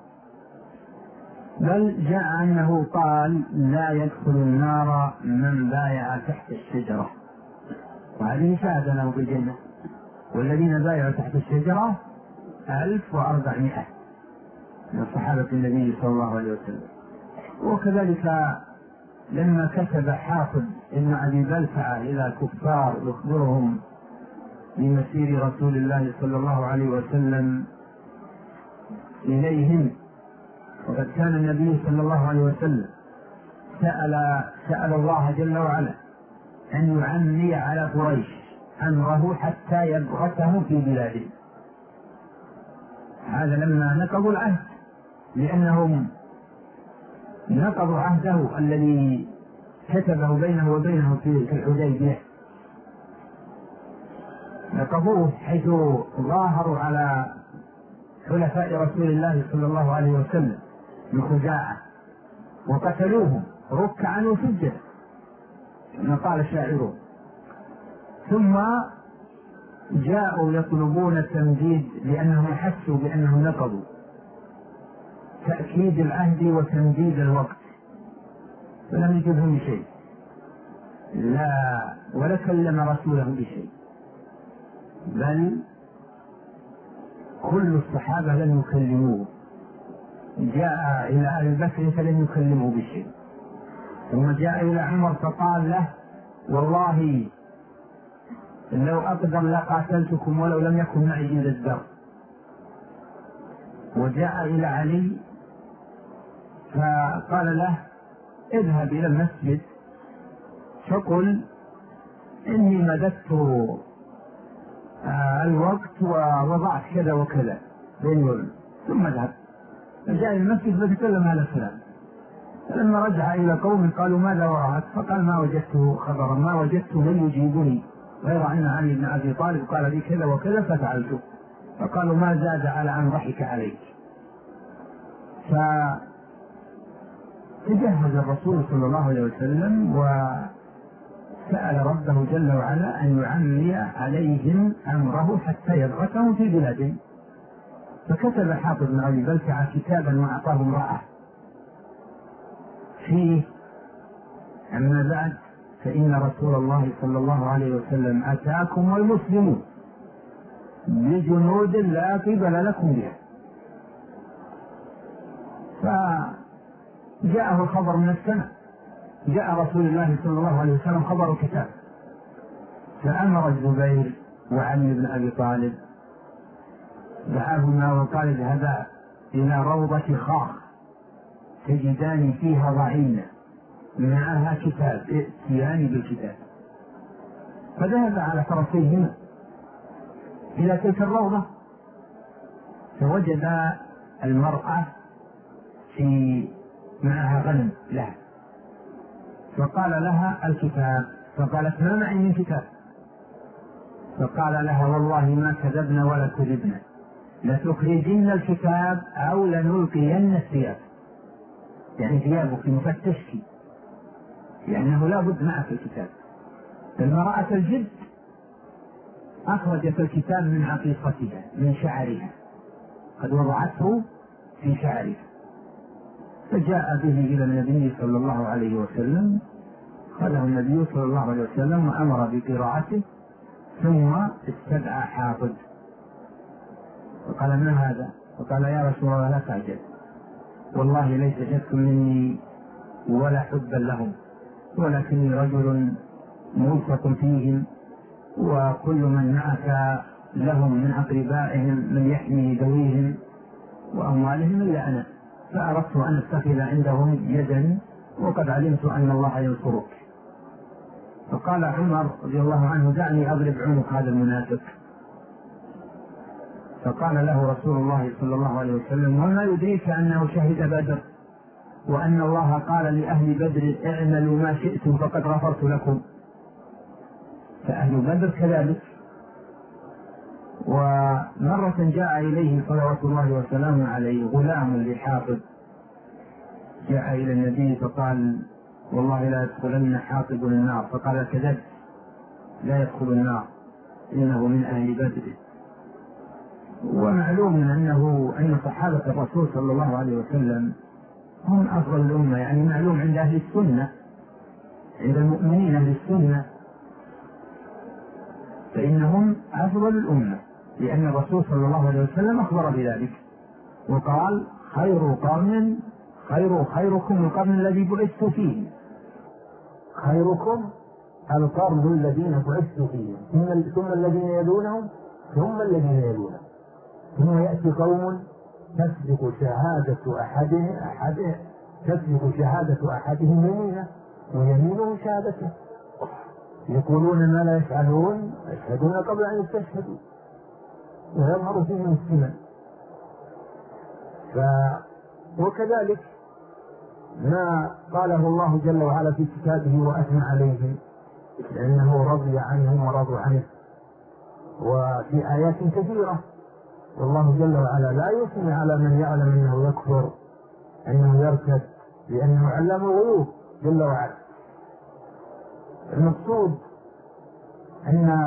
بل جاء أنه قال: لا يدخل النار من بايع تحت الشجرة، وهذه شهادة له بالجنة. والذين بايعوا تحت الشجرة 1400 من صحابة النبي صلى الله عليه وسلم. وكذلك لما كتب حافظ ابن أبي بلتعة إلى الكفار يخبرهم بمسير رسول الله صلى الله عليه وسلم إليهم، وقد كان النبي صلى الله عليه وسلم سأل الله جل وعلا أن يعمي على قريش أمره حتى يبعثه في بلادهم. هذا لما نقضوا العهد، لأنهم نقضوا عهده الذي كتبه بينه وبينه في الحديبية، نقضوه حيث ظاهروا على حلفاء رسول الله صلى الله عليه وسلم من خزاعة وقتلوهم ركعا وسجدا كما قال شاعرهم، ثم جاءوا يطلبون التمديد لأنهم حسوا بأنهم نقضوا تأكيد العهد وتمديد الوقت، فلم يجبهم شيء لا ولا كلم رسوله بشيء، بل كل الصحابة لم يكلموه. جاء إلى أهل بكر فلم يكلموا بشيء، ثم جاء إلى عمر فقال له والله لو أقدر لقاتلتكم ولو لم يكن معي إلا الدر. وجاء إلى علي فقال له اذهب إلى المسجد فقل إني مددت الوقت ووضعت كذا وكذا بين ثم ذهب. فجاء إلى المسجد فتكلم هذا الكلام، فلما رجع إلى قوم قالوا ماذا وراءك؟ فقال ما وجدته خبرا، ما وجدت من يجيبني غير أن علي بن أبي طالب قال لي كذا وكذا ففعلته. فقالوا ما زاد على أن ضحك عليك. فتجهز الرسول صلى الله عليه وسلم وسأل ربه جل وعلا أن يعمي عليهم أمره حتى يبعثهم في بلادهم. فكتب حافظ بن أبي بلتعة كتابا وأعطاه امرأة فيه أما بعد فإن رسول الله صلى الله عليه وسلم أتاكم والمسلمون بجنود لا قبل لكم بها. فجاءه الخبر من السماء، جاء رسول الله صلى الله عليه وسلم خبر الكتاب، فأمر الزبير وعلي بن أبي طالب دعاهما وقال اذهبا إلى روضة خاخ تجدان فيها ضعينة معها كتاب ائتيان بالكتاب. فذهب على فرسيهما إلى تلك الروضة فوجد المرأة معها غنم لها، فقال لها الكتاب، فقالت ما معي من كتاب، فقال لها والله ما كذبنا ولا كذبنا، لتخرجن الكتاب أو لنلقين الثياب، يعني ثيابك مفتشك لأنه لا بد معك الكتاب. فالمرأة الجد أخرجت الكتاب من عقيقتها من شعرها، قد وضعته في شعرها، فجاء به إلى النبي صلى الله عليه وسلم، خذه النبي صلى الله عليه وسلم وأمر بقراءته، ثم استدعى حافظ فقال ما هذا؟ فقال يا رسول الله لا تعجل، والله ليس شك مني ولا حبا لهم، ولكني رجل موثق فيهم، وكل من معك لهم من أقربائهم من يحمي ذويهم وأموالهم إلا أنا، فأردت أن أتخذ عندهم يدا وقد علمت أن الله ينصرك. فقال عمر رضي الله عنه دعني أضرب عنق هذا المنافق. فقال له رسول الله صلى الله عليه وسلم وما يدريك أنه شهد بدر وأن الله قال لأهل بدر اعملوا ما شئتم فقد غفرت لكم. فأهل بدر كذلك. ومرة جاء إليه صلوات الله وسلامه عليه غلام لحاطب، جاء إلى النبي فقال والله لا يدخلن حاطب النار، فقال كذبت لا يدخل النار إنه من أهل بدر. ومعلوم أن صحابة الرسول صلى الله عليه وسلم هم أفضل الأمة، يعني معلوم عند أهل السنة، عند المؤمنين أهل السنة فإنهم أفضل الأمة، لأن الرسول صلى الله عليه وسلم أخبر بذلك وقال خيركم القرن الذي بعثت فيه. خيركم القرن الذين بعثت فيه ثم الذين يلونهم ثم الذين يلونهم ثم يأتي قوم تسبق شهادة أحدهم يمينه ويمينه شهادته يقولون ما لا يفعلون يشهدون قبل أن يستشهدوا ويظهر فيهم السمن. وكذلك ما قاله الله جل وعلا في كتابه وأثنى عليهم لأنه رضي عنهم ورضوا عنه، وفي آيات كثيرة والله جل وعلا لا يثني على من يعلم أنه يكفر أنه يرتد لأنه علم الغيوب جل وعلا. المقصود أن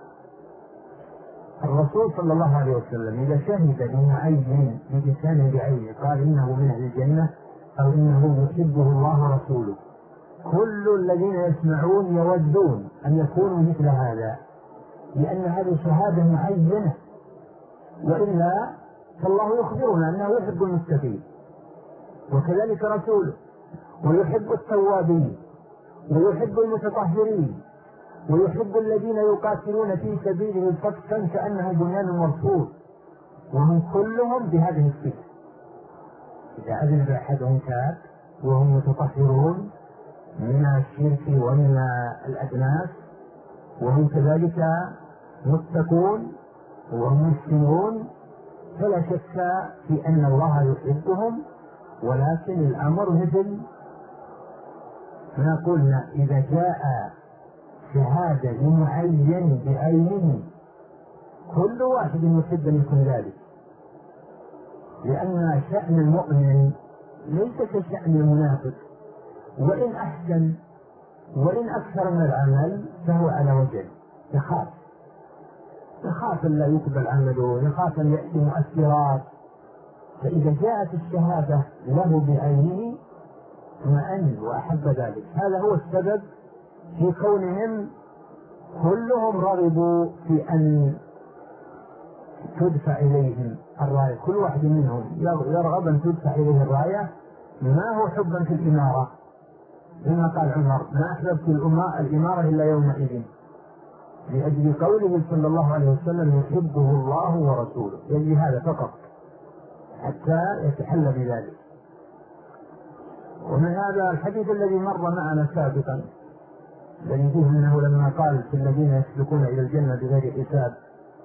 الرسول صلى الله عليه وسلم إذا شهد لمعين بلسان بعينه قال إنه من أهل الجنة أو إنه يحبه الله ورسوله، كل الذين يسمعون يودون أن يكونوا مثل هذا، لأن هذه شهادة معينة، وإلا فالله يخبرنا أنه يحب المتقين وكذلك رسوله، ويحب التوابين ويحب المتطهرين ويحب الذين يقاتلون في سبيله صفا كأنه بنيان مرصوص، وهم كلهم بهذه الصفة. إذا أذنب أحدهم تاب وهم متطهرون من الشرك ومن الأدناس وهم كذلك متقون وهم مسلمون فلا شك في أن الله يحبهم، ولكن الأمر مثل ما قلنا إذا جاء شهادة لمعين بعينه كل واحد يحب أن يكون ذلك، لأن شأن المؤمن ليس كشأن المنافق، وإن أحسن وإن أكثر من العمل فهو على وجه يخاف أن لا يقبل عمله، يخاف أن يأتي مؤثرات، فإذا جاءت الشهادة له بعينه اطمأن وأحب ذلك. هذا هو السبب في كونهم كلهم رغبوا في أن تدفع إليهم الراية، كل واحد منهم يرغب أن تدفع إليه الراية، ما هو حبا في الإمارة، لما قال عمر ما أحببت الإمارة إلا يومئذ، لأجل قوله صلى الله عليه وسلم يحبه الله ورسوله، يجي هذا فقط حتى يتحلى بذلك. ومن هذا الحديث الذي مر معنا سابقا الذي فيه أنه لما قال في الذين يسلكون إلى الجنة بغير حساب،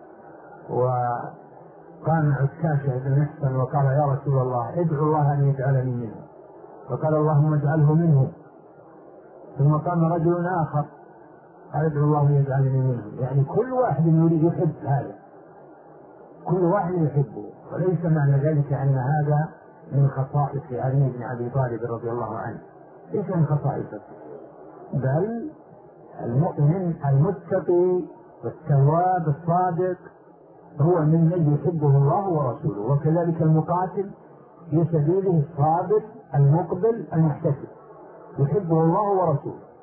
وقام عكاشة بن محسن وقال يا رسول الله ادعو الله أن يجعلني منه، وقال اللهم اجعله منه، ثم قام رجل آخر قال ادعو الله أن يجعلني منه. يعني كل واحد يريد يحب هذا، كل واحد يحبه، وليس معنى ذلك أن هذا من خصائص علي بن أبي طالب رضي الله عنه، ليس من خصائصه، بل المؤمن المتقي والتواب الصادق هو ممن يحبه الله ورسوله، وكذلك المقاتل في سبيله الصادق المقبل المحتسب يحبه الله ورسوله.